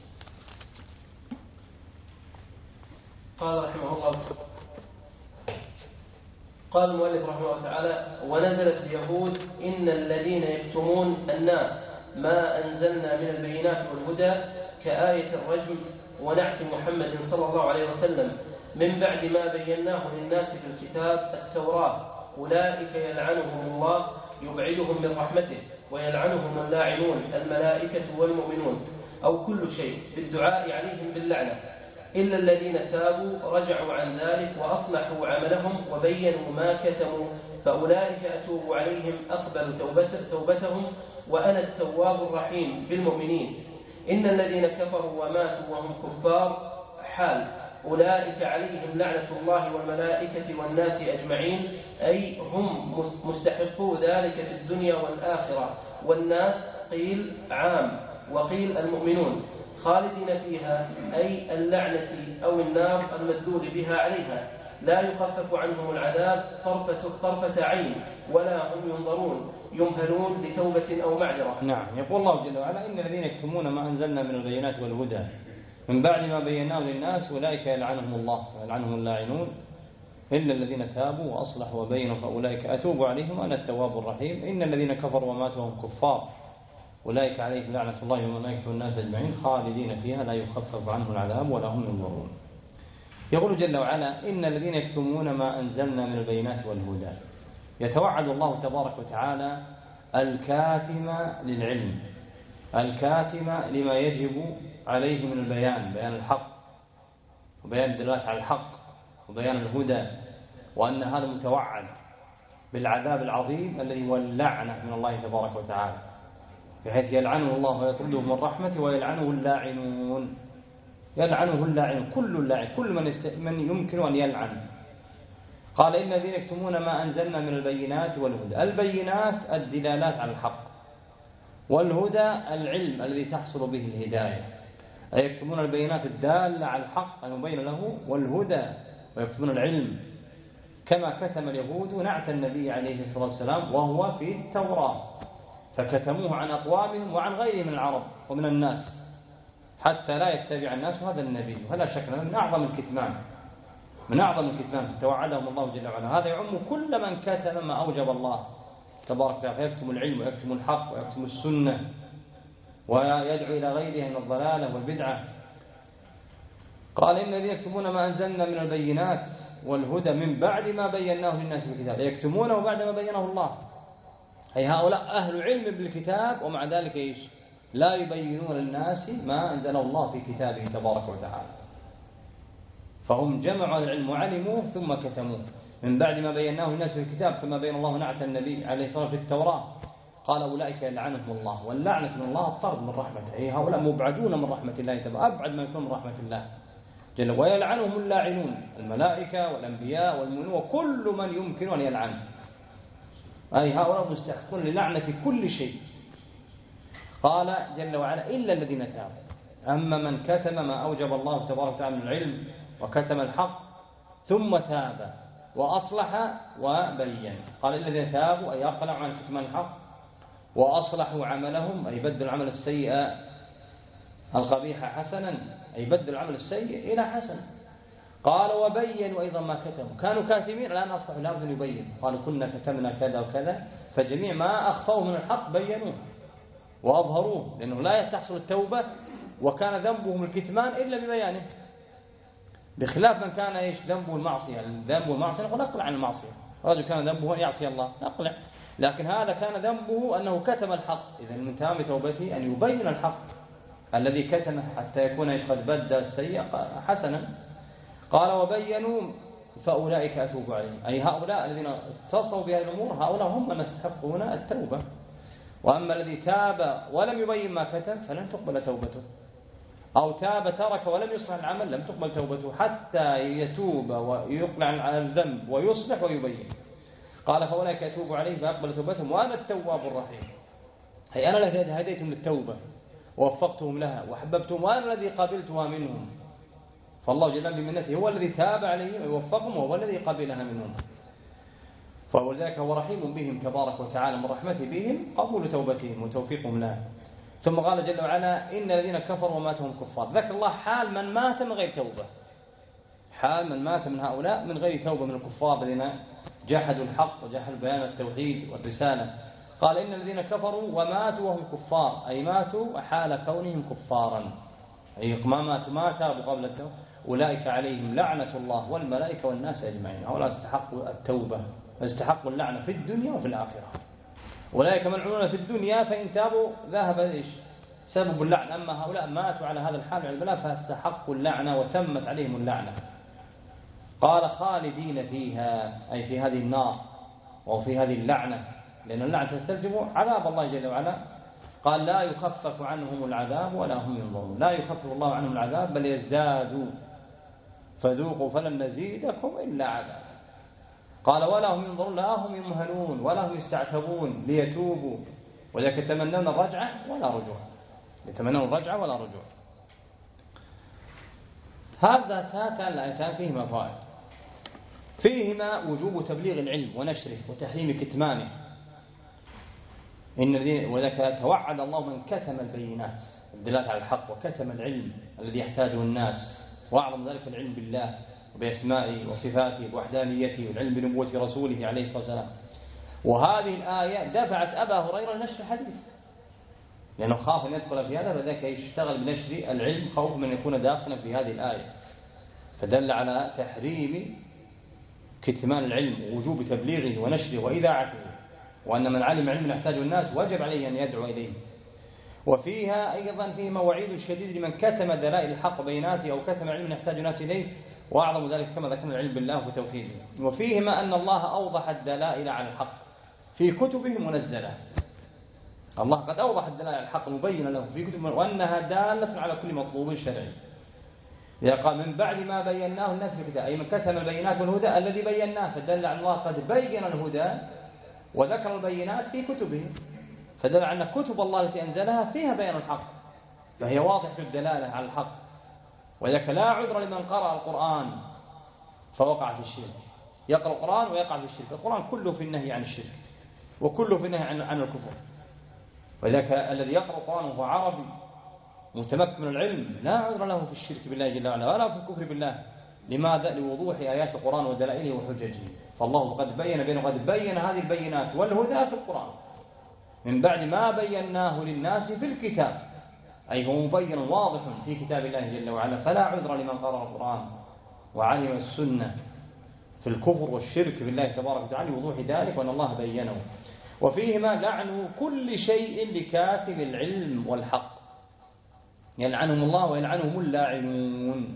قال رحمه الله قال المؤلف رحمه الله تعالى ونزلت اليهود إن الذين يكتمون الناس ما أنزلنا من البينات والهدى كآية الرجم ونعت محمد صلى الله عليه وسلم من بعد ما بيناه للناس في الكتاب التوراة أولئك يلعنهم الله يبعدهم من رحمته ويلعنهم اللاعنون الملائكة والمؤمنون أو كل شيء بالدعاء عليهم باللعنة إلا الذين تابوا رجعوا عن ذلك وأصلحوا عملهم وبينوا ما كتموا فأولئك أتوب عليهم أقبل توبتهم وأنا التواب الرحيم بالمؤمنين إن الذين كفروا وماتوا وهم كفار حال أولئك عليهم لعنة الله والملائكة والناس أجمعين، أي هم مستحقو ذلك في الدنيا والآخرة. والناس قيل عام وقيل المؤمنون خالدين فيها، أي اللعنة أو النار المدلول بها عليها، لا يخفف عنهم العذاب طرفة, طرفة عين ولا هم ينظرون يمهلون لتوبة أو معذرة. نعم. يقول الله جل وعلا إن الذين يكتمون ما أنزلنا من البينات والهدى من بعد ما بيناه للناس أولئك يلعنهم الله ويلعنهم اللاعنون إلا الذين تابوا وأصلحوا وبينوا فأولئك أتوب عليهم وأنا التواب الرحيم. إن الذين كفروا وماتوا وهم كفار أولئك عليهم لعنة الله والملائكة والناس أجمعين خالدين فيها لا يخفف عنهم العذاب ولا هم ينظرون. يقول جل وعلا إن الذين يكتمون ما أنزلنا من البينات والهدى، يتوعد الله تبارك وتعالى الكاتم للعلم، الكاتم لما يجب عليه من البيان، بيان الحق وبيان الدلالة على الحق وبيان الهدى، وأن هذا متوعد بالعذاب العظيم الذي هو اللعنة من الله تبارك وتعالى، بحيث يلعنه الله ويطرده من رحمته ويلعنه اللاعنون، يلعنه اللاعنون كل اللاعن كل من, است... من يمكن أن يلعن. قال إن الذين يكتمون ما أنزلنا من البينات والهدى، البينات الدلالات على الحق، والهدى العلم الذي تحصل به الهداية، أي يكتمون البينات الدالة على الحق المبين له والهدى، ويكتمون العلم كما كتم اليهود نعت النبي عليه الصلاة والسلام وهو في التوراة، فكتموه عن أقوامهم وعن غيرهم من العرب ومن الناس حتى لا يتبع الناس هذا النبي. وهذا شك من أعظم الكتمان، من أعظم الكتمان توعدهم الله جل وعلا. هذا يعم كل من كتم ما أوجب الله تبارك وتعالى، فيكتم العلم ويكتم الحق ويكتم السنة ويدعو إلى غيرها من الضلالة والبدعة. قال إن الذين يكتمون ما أنزلنا من البينات والهدى من بعد ما بيناه للناس في الكتاب، يكتمونه بعد ما بينه الله، أي هؤلاء أهل علم بالكتاب ومع ذلك إيش؟ لا يبينون للناس ما أنزله الله في كتابه تبارك وتعالى، فهم جمعوا العلم وعلموه ثم كتموه من بعد ما بيناه للناس في الكتاب كما بين الله نعت النبي عليه الصلاة والسلام في التوراة. قال أولئك يلعنهم الله، واللعنة من الله الطرد من رحمته، أي هؤلاء مبعدون من رحمة الله تبارك، أبعد ما يكون من رحمة الله جل. ويلعنهم اللاعنون، الملائكة والأنبياء والمؤمنون وكل من يمكن أن يلعن، أي هؤلاء مستحقون للعنة كل شيء. قال جل وعلا إلا الذين تابوا، أما من كتم ما أوجب الله تبارك وتعالى من العلم وكتم الحق ثم تاب وأصلح وبين. قال إلا الذين تابوا أي يقلعوا عن كتمان الحق وأصلحوا عملهم، أي بدلوا العمل السيء القبيح حسنا، أي بدلوا العمل السيء إلى حسن. قال وبينوا أيضا ما كتموا، كانوا كاتمين الآن أصبحوا لابد أن يبينوا، قالوا كنا كتمنا كذا وكذا، فجميع ما أخفوه من الحق بينوه وأظهروه، لأنه لا تحصل التوبة وكان ذنبهم الكتمان إلا ببيانه، بخلاف من كان إيش ذنبه المعصية. ذنبه المعصية نقول أقلع عن المعصية، رجل كان ذنبه أن يعصي الله أقلع، لكن هذا كان ذنبه أنه كتم الحق. إذا من تمام توبته أن يبين الحق الذي كتمه حتى يكون إيش قد بدل السيء حسنا. قال وبينوا فأولئك أتوب عليهم، أي هؤلاء الذين اتصلوا بهذه الأمور هؤلاء هم من يستحقون التوبة. وأما الذي تاب ولم يبين ما كتم فلن تقبل توبته، أو تاب ترك ولم يصلح العمل لم تقبل توبته حتى يتوب ويقلع عن الذنب ويصلح ويبين. قال فأولئك أتوب عليه فأقبل توبتهم وأنا التواب الرحيم، أي أنا الذي هديتهم للتوبة ووفقتهم لها وحببتهم وأنا الذي قبلتها منهم. فالله جل بمنته هو الذي تاب عليهم ووفقهم وهو الذي قبلها منهم، فولذلك هو رحيم بهم تبارك وتعالى، من رحمته بهم قبول توبتهم وتوفيقهم لها. ثم قال جل وعلا إن الذين كفروا وماتوا هم كفار، ذكر الله حال من مات من غير توبة، حال من مات من هؤلاء من غير توبة من الكفار الذين جحدوا الحق وجحدوا بيان التوحيد والرسالة. قال إن الذين كفروا وماتوا وهم كفار، أي ماتوا حال كونهم كفارا، أي ما ماتوا ما تابوا قبل التوبة، أولئك عليهم لعنة الله والملائكة والناس أجمعين، هؤلاء استحقوا التوبة واستحقوا اللعنة في الدنيا وفي الآخرة. أولئك ملعونون في الدنيا فإن تابوا ذهب إيش سبب اللعنة، أما هؤلاء ماتوا على هذا الحال على البلاء فاستحقوا اللعنة وتمت عليهم اللعنة. قال خالدين فيها، أي في هذه النار وفي هذه اللعنة، لأن اللعنة تستلزم عذاب الله جل وعلا قال لا يخفف عنهم العذاب ولا هم ينظرون، لا يخفف الله عنهم العذاب بل يزدادوا فذوقوا فلن نزيدكم إلا عذابا. قال ولا هم ينظرون، لا هم يمهلون ولا هم يستعتبون ليتوبوا، ولذلك يتمنون الرجعة ولا رجوع، يتمنون الرجعة ولا رجوع. هذا هاتان الآيتان فيهما فوائد، فيهما وجوب تبليغ العلم ونشره وتحريم كتمانه. إن وذلك توعد الله من كتم البينات الدلالة على الحق وكتم العلم الذي يحتاجه الناس، وأعظم ذلك العلم بالله وبأسمائه وصفاته ووحدانيته والعلم بنبوة رسوله عليه الصلاة والسلام. وهذه الآية دفعت أبا هريرة لنشر الحديث لأنه خاف أن يدخل في هذا، فذلك يشتغل بنشر العلم خوف من يكون داخلا في هذه الآية، فدل على تحريم كتمان العلم ووجوب تبليغه ونشره وإذاعته، وأن من علم علم يحتاجه الناس وجب عليه أن يدعو إليه. وفيها أيضا فيه موعيد شديد لمن كتم دلائل الحق بيناته أو كتم علم يحتاج الناس إليه، وأعظم ذلك كما ذكرنا العلم بالله وتوحيده. وفيهما أن الله أوضح الدلائل على الحق في كتبه المنزلة، الله قد أوضح الدلائل على الحق مبينا له في كتبه وأنها دالة على كل مطلوب شرعي. إذا قال من بعد ما بيناه الناس في الكتاب، أي من كتم البينات والهدى الذي بيناه، فدل على الله قد بين الهدى وذكر البينات في كتبه، فدل على أن كتب الله التي أنزلها فيها بيان الحق، فهي واضحة الدلالة على الحق. وذلك لا عذر لمن قرأ القرآن فوقع في الشرك، يقرأ القرآن ويقع في الشرك، القرآن كله في النهي عن الشرك وكله في النهي عن, عن الكفر. وذلك الذي يقرأ القرآن وهو عربي متمكن من العلم لا عذر له في الشرك بالله جل وعلا ولا في الكفر بالله. لماذا؟ لوضوح آيات القرآن ودلائله وحججه، فالله قد بين بينه قد بين هذه البينات والهدى في القرآن من بعد ما بيناه للناس في الكتاب، أي هو مبين واضح في كتاب الله جل وعلا، فلا عذر لمن قرأ القرآن وعلم السنة في الكفر والشرك بالله تبارك وتعالى وضوح ذلك وأن الله بينه. وفيهما لعن كل شيء لكاتب العلم والحق، يلعنهم الله ويلعنهم اللاعنون،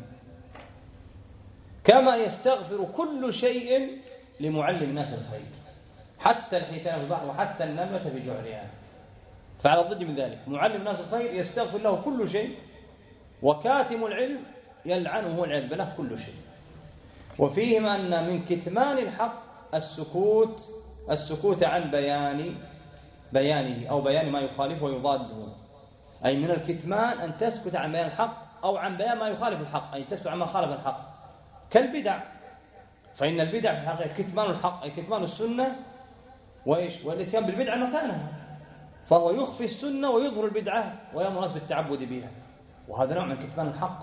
كما يستغفر كل شيء لمعلم الناس الخير، حتى الحيتان في البحر وحتى النملة في جحرها، فعلى الضد من ذلك معلم الناس الخير يستغفر له كل شيء، وكاتم العلم يلعنه العلم له كل شيء. وفيهما أن من كتمان الحق السكوت السكوت عن بيان بيانه أو بيان ما يخالفه ويضاده، أي من الكتمان أن تسكت عن بيان الحق أو عن بيان ما يخالف الحق، أي تسكت عن ما خالف الحق كالبدع، فإن البدع في الحقيقة كتمان الحق أي كتمان السنة وإيش والاتيان بالبدعة مكانها، فهو يخفي السنة ويظهر البدعة ويأمر الناس بالتعبد بها، وهذا نوع من كتمان الحق.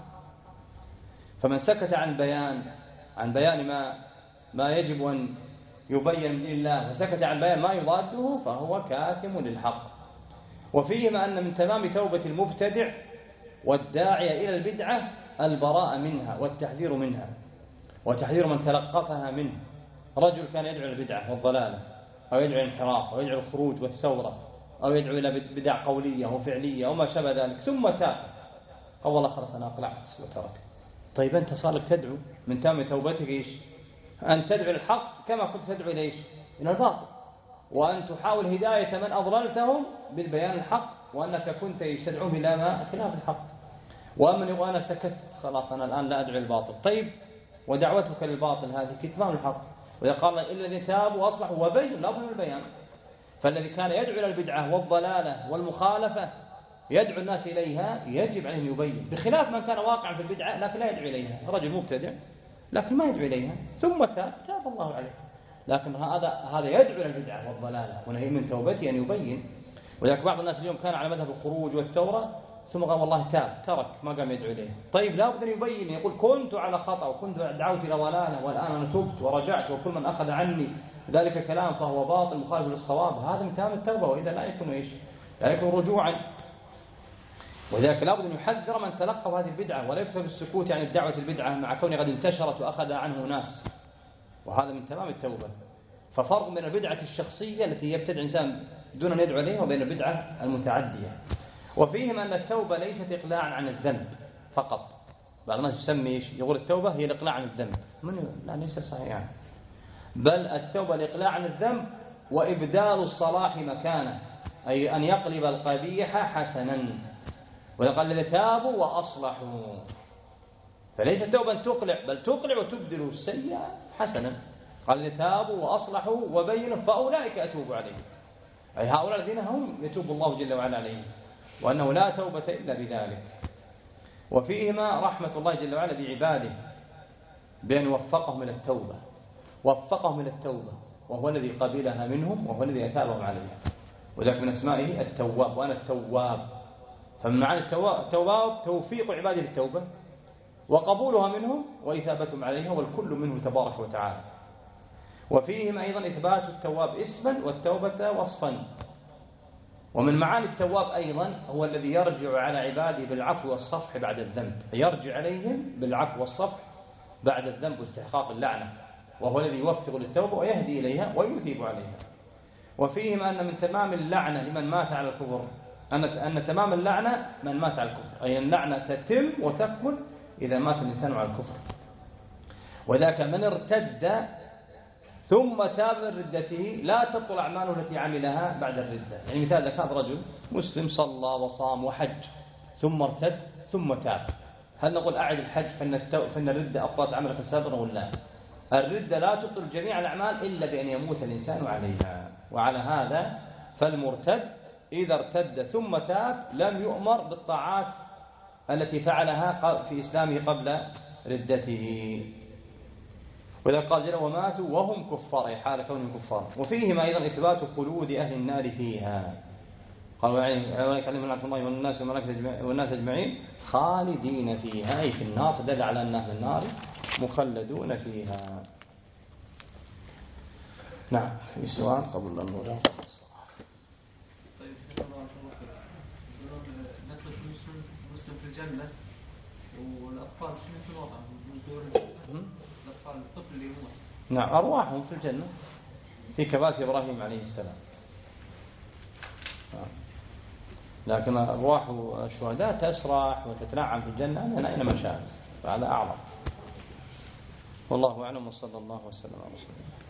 فمن سكت عن بيان عن بيان ما ما يجب أن يبين من الله وسكت عن بيان ما يضاده فهو كاتم للحق. وفيهما أن من تمام توبة المبتدع والداعي إلى البدعة البراءة منها والتحذير منها وتحذير من تلقفها منه. رجل كان يدعو إلى البدعة والضلالة أو يدعو إلى الانحراف أو يدعو الخروج والثورة أو يدعو إلى بدع قولية وفعلية وما شابه ذلك، ثم تاب قال والله خلاص أنا أقلعت وترك. طيب أنت صار لك تدعو من تام توبتك إيش؟ أن تدعو الحق كما كنت تدعو إلى إيش؟ إلى الباطل، وأن تحاول هداية من أضللتهم بالبيان الحق، وأنك كنت تدعوهم إلى ما خلاف الحق. وأمن يقول أنا سكت خلاص أنا الآن لا أدعو الباطل، طيب ودعوتك للباطل هذه كتمان الحق. وإذا قال إلا الذين تابوا وأصلحوا وبينوا لا بد من البيان. فالذي كان يدعو إلى البدعة والضلالة والمخالفة يدعو الناس إليها يجب عليه أن يبين، بخلاف من كان واقعا في البدعة لكن لا يدعو إليها، رجل مبتدع لكن ما يدعو إليها ثم تاب تاب الله عليه، لكن هذا هذا يدعو إلى البدعة والضلالة ونهي من توبته أن يبين. ولكن بعض الناس اليوم كان على مذهب الخروج والثورة ثم قال والله تاب ترك ما قام يدعو إليه. طيب لا بد أن يبين، يقول كنت على خطأ وكنت دعوت إلى ضلالة والآن أنا تبت ورجعت وكل من أخذ عني ذلك كلام فهو باطل مخالف للصواب، هذا من تمام التوبة، وإذا لا يكون إيش؟ لا يكون رجوعا. وذلك لا بد أن يحذر من تلقى هذه البدعة ولا يكتفي بالسكوت عن الدعوة البدعة مع كونه قد انتشرت وأخذ عنه ناس، وهذا من تمام التوبة. ففرق بين البدعة الشخصية التي يبتدع إنسان دون أن يدعو إليها وبين البدعة المتعدية. وفيهم أن التوبة ليست إقلاعا عن الذنب فقط، بعض الناس يسمي يقول التوبة هي الإقلاع عن الذنب، من لا ليس صحيحا، بل التوبة الإقلاع عن الذنب وإبدال الصلاح مكانه، أي أن يقلب القبيح حسنا، ولقد الذين تابوا وأصلحوا. فليس توبة أن تقلع، بل تقلع وتبدل السيئة حسنا. قال الذين تابوا وأصلحوا وبينوا فأولئك أتوب عليهم، أي هؤلاء الذين هم يتوب الله جل وعلا عليهم، وأنه لا توبة إلا بذلك. وفيهما رحمة الله جل وعلا بعباده بأن وفقهم إلى التوبة، وفقهم إلى التوبة، وهو الذي قبلها منهم وهو الذي أثابهم عليها. وذلك من أسمائه التواب، وأنا التواب. فمن معنى التواب توفيق عباده للتوبة وقبولها منهم وإثابتهم عليها، والكل منه تبارك وتعالى. وفيهما أيضا إثبات التواب اسما والتوبة وصفا. ومن معاني التواب أيضا هو الذي يرجع على عباده بالعفو والصفح بعد الذنب، يرجع عليهم بالعفو والصفح بعد الذنب واستحقاق اللعنة، وهو الذي يوفق للتوبة ويهدي إليها ويثيب عليها. وفيهما أن من تمام اللعنة لمن مات على الكفر أن أن تمام اللعنة من مات على الكفر، أي اللعنة تتم وتكمل إذا مات الإنسان على الكفر. وذاك من ارتد ثم تاب من ردته لا تبطل أعماله التي عملها بعد الردة. يعني مثال ذلك هذا رجل مسلم صلى وصام وحج ثم ارتد ثم تاب، هل نقول أعد الحج فإن, التو... فإن الردة أبطلت عملك السابق ولا لا؟ الردة لا تبطل جميع الأعمال إلا بأن يموت الإنسان عليها. وعلى هذا فالمرتد إذا ارتد ثم تاب لم يؤمر بالطاعات التي فعلها في إسلامه قبل ردته. وإذا قال جل وماتوا وهم كفار، أي حال كونهم كفار. وفيهما أيضا إثبات خلود أهل النار فيها. قال وعليك علم الله والناس والناس أجمعين خالدين فيها، أي في النار، فدل على أن أهل النار مخلدون فيها. نعم، في سؤال قبل أن نرجع. طيب الناس مسلم مسلم في الجنة والأطفال شنو في الوضع؟ الأطفال الطفل اللي يموت. نعم، أرواحهم في الجنة في كبات إبراهيم عليه السلام. لكن أرواح الشهداء تسرح وتتنعم في الجنة من أينما شاءت، فهذا أعظم. والله أعلم، وصلى الله وسلم على رسول الله.